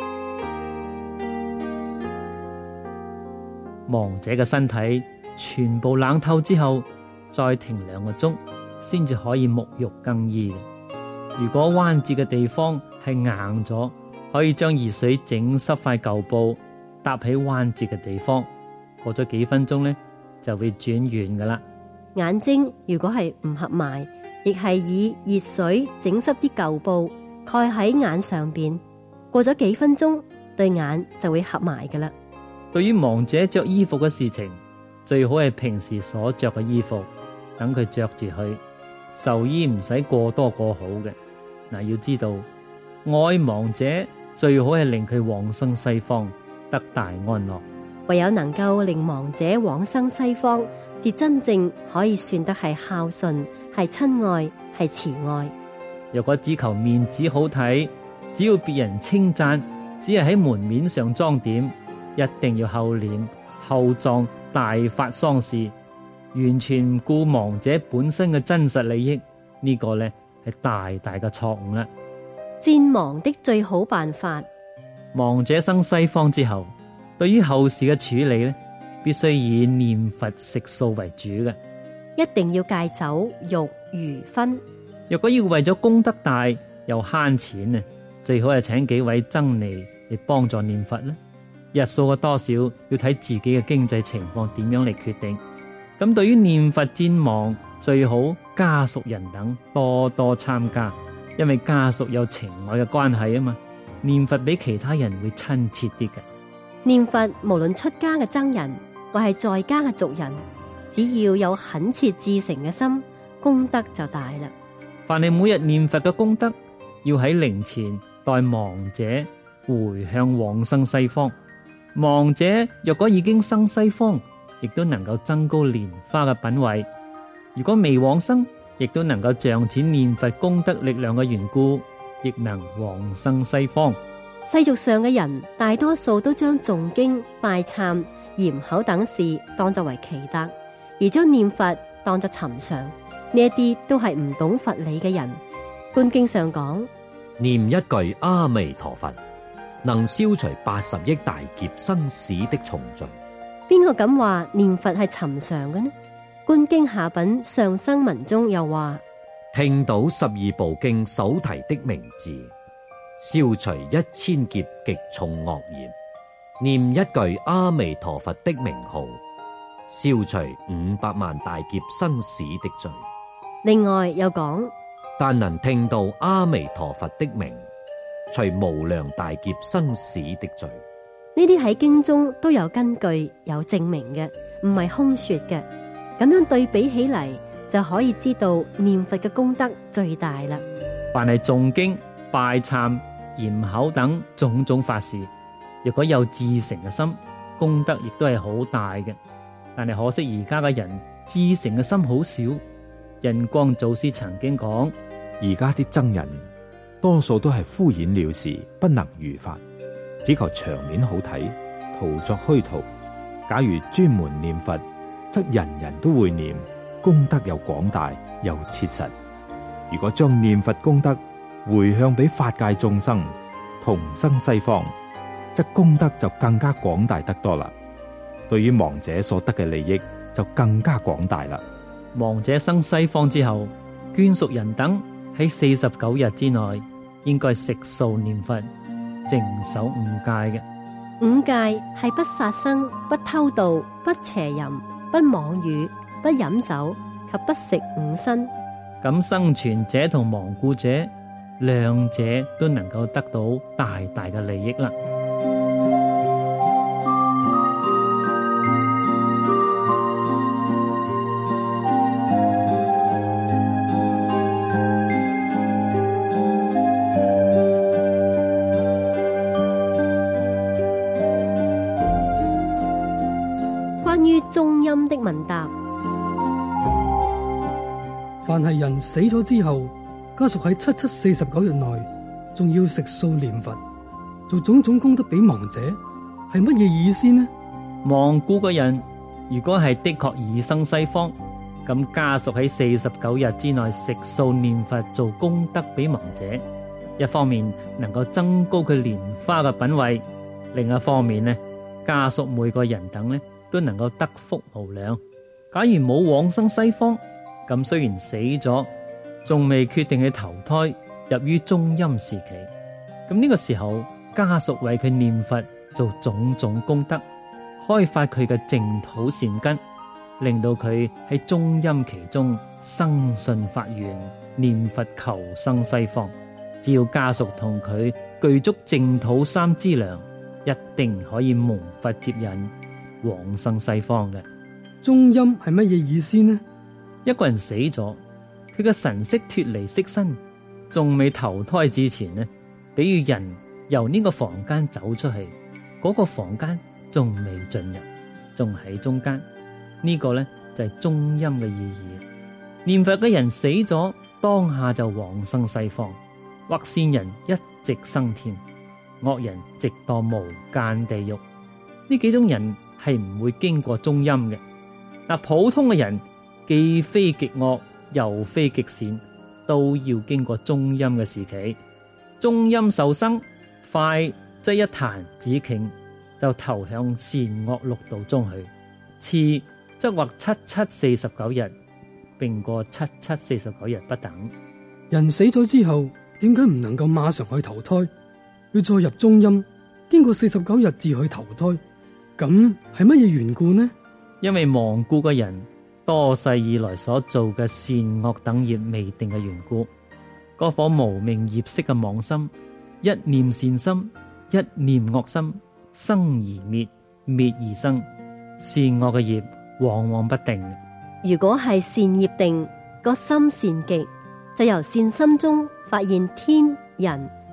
亡者嘅身體全部冷透之後，再停兩個鐘，先至可以沐浴更衣。如果彎折嘅地方係硬咗，可以將熱水整濕塊舊布搭喺彎折嘅地方，過咗幾分鐘呢，就會轉軟噶啦。 眼睛如果係唔合埋，亦係以熱水整濕啲舊布蓋喺眼上邊，過咗幾分鐘，對眼就會合埋噶啦。 對於亡者着衣服嘅事情，最好係平時所着嘅衣服，等佢着住去，壽衣唔使過多過好嘅。嗱，要知道愛亡者最好係令佢往生西方，得大安樂。 唯有能夠令亡者往生西方，至真正可以算得係孝順，係親愛，係慈愛。 若果只求面子好睇，只要別人稱讚，只係喺門面上裝點，一定要厚臉厚葬大發喪事，完全唔顧亡者本身嘅真實利益，呢、這個呢係大大嘅錯誤啦。 戰亡的最好辦法， 亡者生西方之後，對於後事嘅處理呢，必須以念佛食素為主嘅， 一定要戒酒肉魚葷。 若果要為咗功德大又慳錢啊，最好係請幾位僧尼嚟幫助念佛啦。日數嘅多少要睇自己嘅經濟情況點樣嚟決定。咁對於念佛戰亡，最好家屬人等多多參加，因為家屬有情愛嘅關係啊嘛。念佛比其他人會親切啲嘅。 念佛無論出家嘅僧人或係在家嘅俗人，只要有懇切至誠嘅心，功德就大啦。 凡係每日念佛嘅功德，要喺靈前待亡者回向往生西方。亡者若果已經生西方，亦都能夠增高蓮花嘅品位；如果未往生，亦都能夠仗此念佛功德力量嘅緣故，亦能往生西方。 世俗上嘅人大多數都將誦經、拜懺、嚴口等事當作為奇特，而將念佛當作尋常。呢一啲都係唔懂佛理嘅人。觀經上講， 念一句阿彌陀佛，能消除八十億大劫生死的重罪。 邊個敢話念佛係尋常嘅呢？觀經下品上生文中又話， 聽到十二部經首提的名字，消除一千劫極重惡業；念一句阿彌陀佛的名號，消除五百萬大劫生死的罪。 另外又講， 但能聽到阿彌陀佛的名，除無量大劫生死的罪。 呢啲喺經中都有根據、有證明嘅，唔係空說嘅。咁樣對比起嚟，就可以知道念佛嘅功德最大啦。 凡係誦經、拜懺、嚴口等種種法事，若果有至誠嘅心，功德亦都係好大嘅。但係可惜而家嘅人至誠嘅心好少。印光祖師曾經講， 而家啲僧人多數都係敷衍了事，不能如法，只求場面好睇，徒作虛圖。假如專門念佛，則人人都會念，功德又廣大又切實。如果將念佛功德回向俾法界眾生，同生西方，則功德就更加廣大得多啦。對於亡者所得嘅利益就更加廣大啦。 亡者生西方之後，眷屬人等喺四十九日之內，應該食素念佛，淨守五戒嘅。 五戒係不殺生、不偷盜、不邪淫、不妄語、不飲酒及不食五辛。 咁生存者同亡故者兩者都能夠得到大大嘅利益啦。 關於中陰的問答， 凡係人死咗之後，家屬喺七七四十九日內，仲要食素念佛，做種種功德俾亡者，係乜嘢意思呢？ 亡故嘅人如果係的確已生西方，咁家屬喺四十九日之內食素念佛，做功德俾亡者，一方面能夠增高佢蓮花嘅品位，另一方面呢，家屬每個人等呢都能夠得福無量。假如冇往生西方，咁雖然死咗，仲未決定去投胎入於中陰時期，咁呢個時候家屬為佢念佛，做種種功德，開發佢嘅淨土善根，令到佢喺中陰期中生信發願，念佛求生西方。只要家屬同佢具足淨土三資糧，一定可以蒙佛接引往生西方嘅。 中陰係乜嘢意思呢？ 一個人死咗，佢嘅神識脫離色身，仲未投胎之前呢，比如人由呢個房間走出去，嗰、那個房間仲未進入，仲喺中間，呢、這個呢，就係、是、中陰嘅意義。念佛嘅人死咗，當下就往生西方，或善人一直生天，惡人直墮無間地獄。呢幾種人係唔會經過中陰嘅。嗱，普通嘅人既非極惡又非極善，都要經過中陰嘅時期。中陰受生，快則一彈指頃就投向善惡六道中去，遲則或七七四十九日，並過七七四十九日不等。 人死咗之後，點解唔能夠馬上去投胎，要再入中陰，經過四十九日至去投胎？咁係乜嘢緣故呢？ 因為亡故嘅人多世以來所做嘅善惡等業未定嘅緣故，嗰顆無明業識嘅妄心，一念善心，一念惡心，生而滅，滅而生，善惡嘅業往往不定。 如果係善業定，個心善極，就由善心中發現天人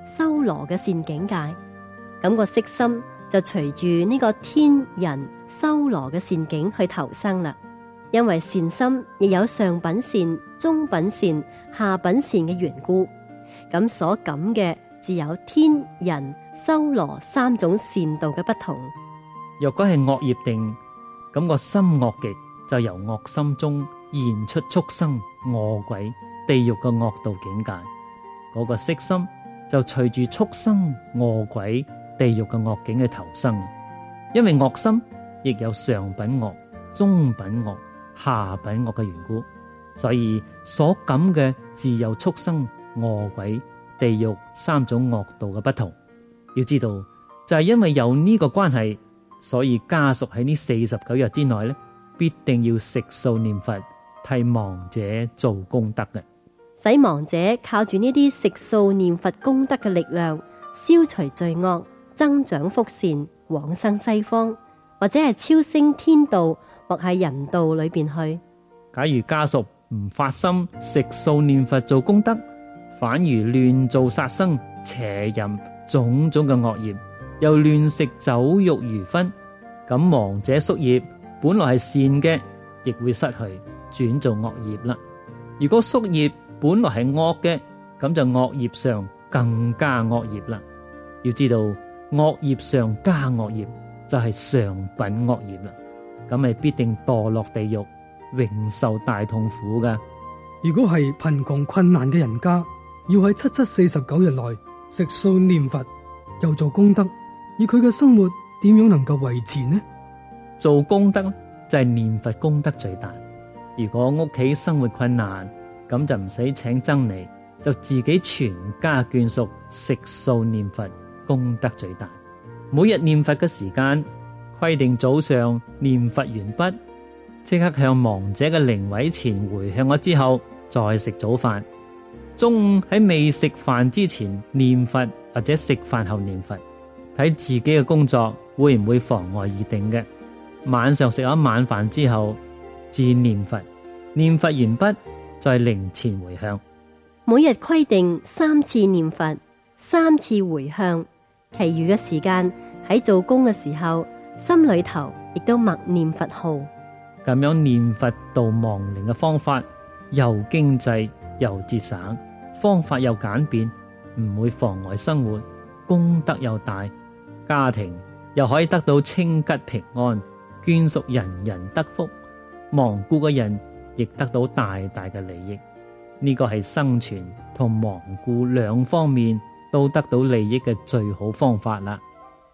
修羅嘅善境界。咁個色心就隨住呢個天人修羅嘅善境去投生啦。因為善心亦有上品善、中品善、下品善嘅緣故，咁所感嘅只有天人修羅三種善道嘅不同。 若果係惡業定，咁個心惡極，就由惡心中現出畜生、餓鬼、地獄嘅惡道境界。嗰、那個色心就隨住畜生、餓鬼、地獄嘅惡境去投生。因為惡心亦有上品惡、中品惡、下品惡嘅緣故，所以所感嘅自有畜生、餓鬼、地獄三種惡道嘅不同。要知道，就係因為有呢個關係，所以家屬喺呢四十九日之內咧，必定要食素念佛，替亡者做功德嘅。 使亡者靠住呢啲食素念佛功德嘅力量，消除罪惡，增長福善，往生西方，或者係超升天道，或係人道裏邊去。 假如家屬唔發心食素念佛做功德，反而亂做殺生、邪淫種種嘅惡業，又亂食酒肉魚葷，咁亡者宿業本來係善嘅，亦會失去，轉做惡業啦。如果宿業本來係惡嘅，咁就惡業上更加惡業啦。要知道，惡業上加惡業就係上品惡業啦，咁係必定墮落地獄，永受大痛苦噶。 如果係貧窮困難嘅人家，要喺七七四十九日內食素念佛，又做功德，而佢嘅生活點樣能夠維持呢？ 做功德就係念佛功德最大。如果屋企生活困難，咁就唔使請僧嚟，就自己全家眷屬食素念佛，功德最大。每日念佛嘅時間規定早上念佛完畢，即刻向亡者嘅靈位前回向咗之後，再食早飯。中午喺未食飯之前念佛，或者食飯後念佛，睇自己嘅工作會唔會妨礙而定嘅。晚上食咗晚飯之後至念佛，念佛完畢再靈前回向。 每日規定三次念佛，三次回向，其餘嘅時間喺做工嘅時候，心裏頭亦都默念佛號。 咁樣念佛度亡靈嘅方法又經濟又節省，方法又簡便，唔會妨礙生活，功德又大，家庭又可以得到清吉平安，眷屬人人得福，亡故嘅人亦得到大大嘅利益。呢個係生存同亡故兩方面都得到利益嘅最好方法啦。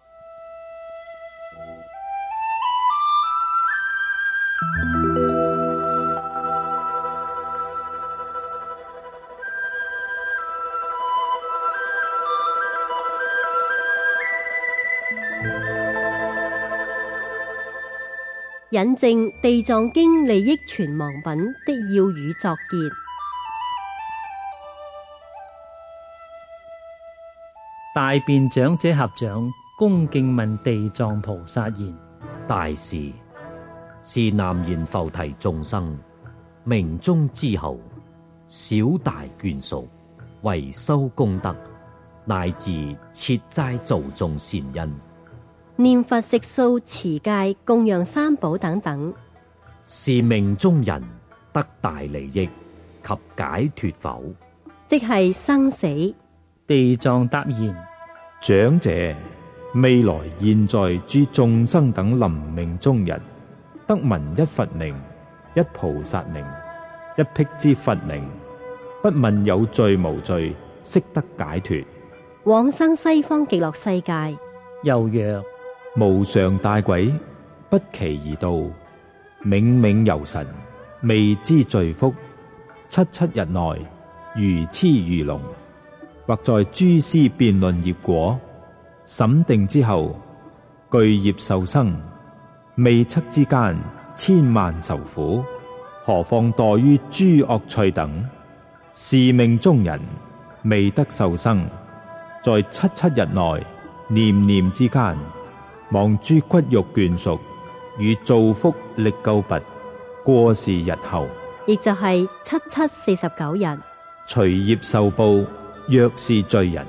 引證《地藏經》利益存亡品的要語作結。 大辯長者合掌恭敬問地藏菩薩言： 大士，是南閻浮提眾生命中之後，小大眷屬為修功德，乃至設齋造眾善因， 念佛食素持戒供養三寶等等， 是命中人得大利益及解脫否？ 即係生死。 地藏答言： 長者，未來現在諸眾生等臨命終日，得聞一佛名、一菩薩名、一辟支佛名，不問有罪無罪，悉得解脫， 往生西方極樂世界。 又曰： 無上大鬼，不期而到，冥冥遊神，未知罪福，七七日內如痴如聾，或在諸師辯論業果，審定之後具業受生，未測之間千萬受苦，何況墮於諸惡趣等？是命中人未得受生，在七七日內念念之間，望諸骨肉眷屬與造福力救拔，過是日後， 亦就係七七四十九日， 隨業受報。若是罪人，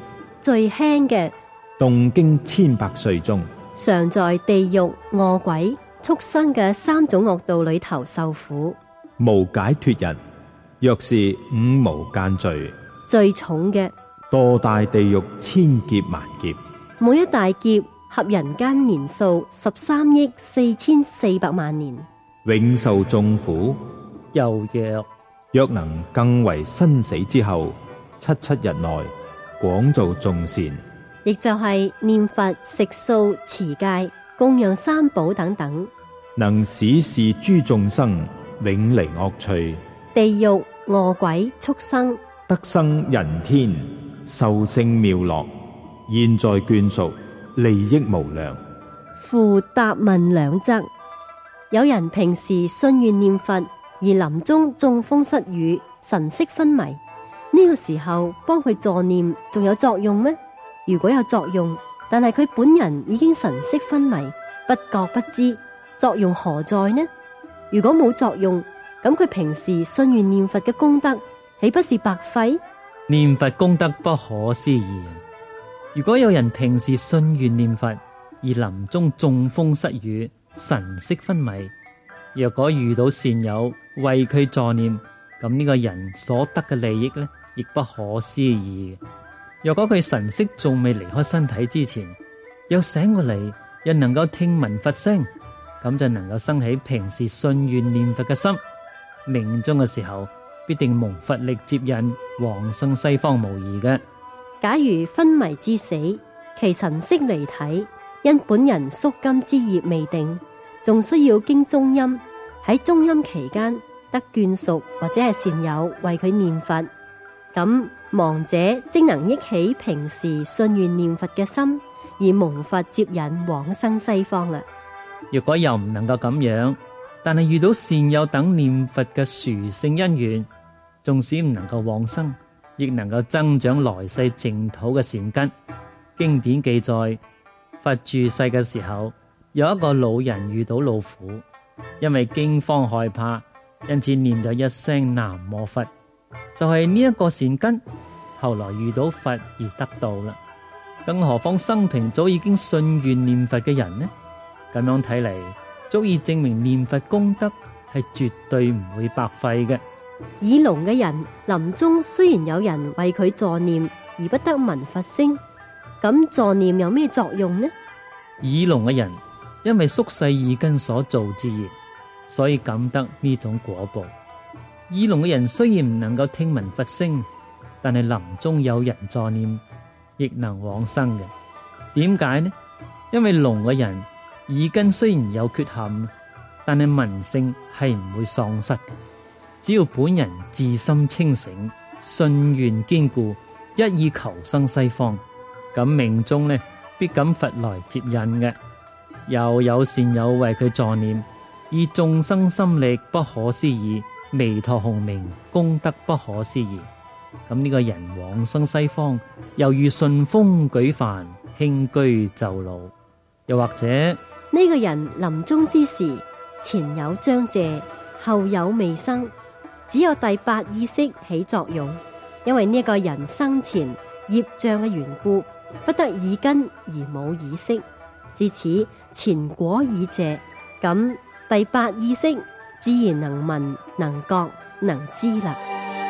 最輕嘅， 動經千百歲中， 常在地獄、餓鬼、畜生嘅三種惡道裏頭受苦。 無解脱人，若是五無間罪， 最重嘅， 墮大地獄千劫萬劫， 每一大劫合人間年數十三億四千四百萬年， 永受眾苦。 又曰： 若能更為生死之後七七日內廣做眾善， 亦就係念佛、食素、持戒、供養三寶等等， 能使是諸眾生永離惡趣， 地獄、餓鬼、畜生得生人天，受勝妙樂，現在眷屬，利益無量。 附答問兩則。有人平時信願念佛，而臨終中風失語，神色昏迷，呢個時候幫佢助念仲有作用咩？如果有作用，但係佢本人已經神色昏迷，不覺不知，作用何在呢？如果冇作用，咁佢平時信願念佛嘅功德豈不是白費？ 念佛功德不可思議。如果有人平時信願念佛，而臨終中風失語，神色昏迷，若果遇到善友為佢助念，咁呢個人所得嘅利益呢，亦不可思議。若果佢神色仲未離開身體之前，又醒過嚟，又能夠聽聞佛聲，咁就能夠生起平時信願念佛嘅心，命終嘅時候必定蒙佛力接引，往生西方無疑嘅。 假如昏迷之死，其神色離體，因本人宿金之業未定，仲需要經中陰，喺中陰期間得眷屬或者係善友為佢念佛，咁亡者即能憶起平時信願念佛嘅心，而蒙佛接引往生西方啦。 若果又唔能夠咁樣，但係遇到善友等念佛嘅殊勝因緣，縱使唔能夠往生，亦能夠增長來世淨土嘅善根。經典記載，佛住世嘅時候，有一個老人遇到老虎，因為驚慌害怕，因此念咗一聲南無佛，就係呢一個善根，後來遇到佛而得到啦。更何況生平早已經信願念佛嘅人呢？咁樣睇嚟，足以證明念佛功德係絕對唔會白費嘅。 耳聾嘅人臨終雖然有人為佢助念，而不得聞佛聲，咁助念有咩作用呢？ 耳聾嘅人因為宿世耳根所造之業，所以感得呢種果報。耳聾嘅人雖然唔能夠聽聞佛聲，但係臨終有人助念，亦能往生嘅。點解呢？因為聾嘅人耳根雖然有缺陷，但係聞性係唔會喪失嘅。只要本人自心清醒，信願堅固，一意求生西方，咁命中呢必感佛來接引嘅。又有善友為佢助念，以眾生心力不可思議，彌陀洪名功德不可思議。咁呢個人往生西方，猶如順風舉帆，輕居就路。又或者呢個人臨終之時，前有張謝，後有未生，只有第八意識起作用。因為呢個人生前業障嘅緣故，不得耳根而冇意識，至此前果已謝，咁第八意識自然能聞、能覺、能知啦。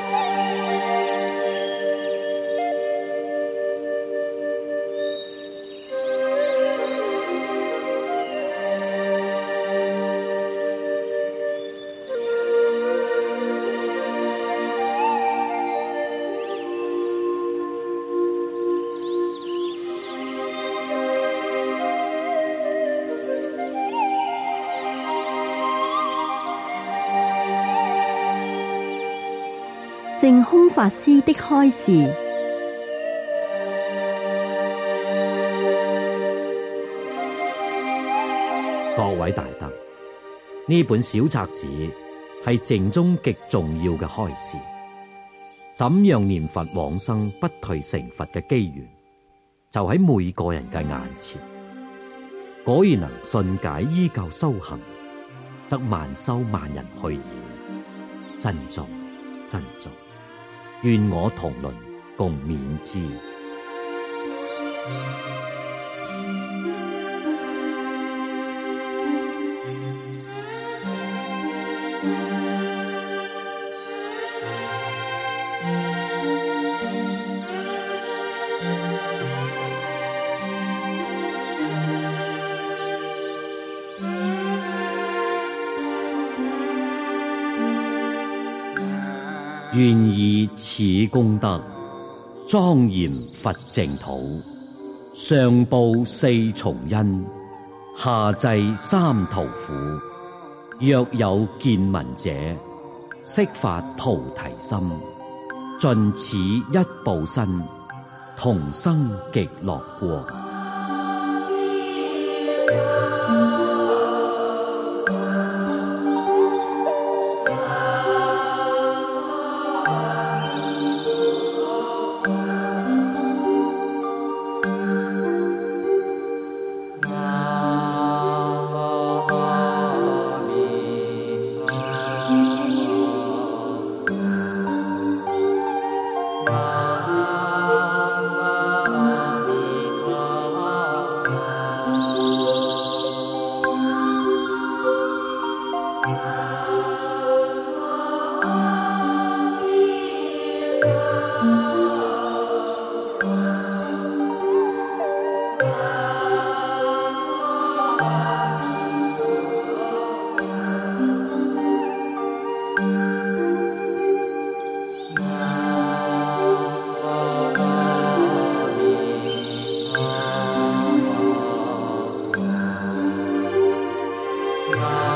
淨空法師的開示。 各位大德，呢本小冊子係淨宗極重要嘅開示。怎樣念佛往生不退成佛嘅機緣，就喺每個人嘅眼前。果然能信解依舊修行，則萬修萬人去矣。珍重，珍重。願我同倫共勉之。 願以此功德莊嚴佛淨土，上報四重恩，下濟三途苦。若有見聞者，悉發菩提心，盡此一報身，同生極樂國。 啊。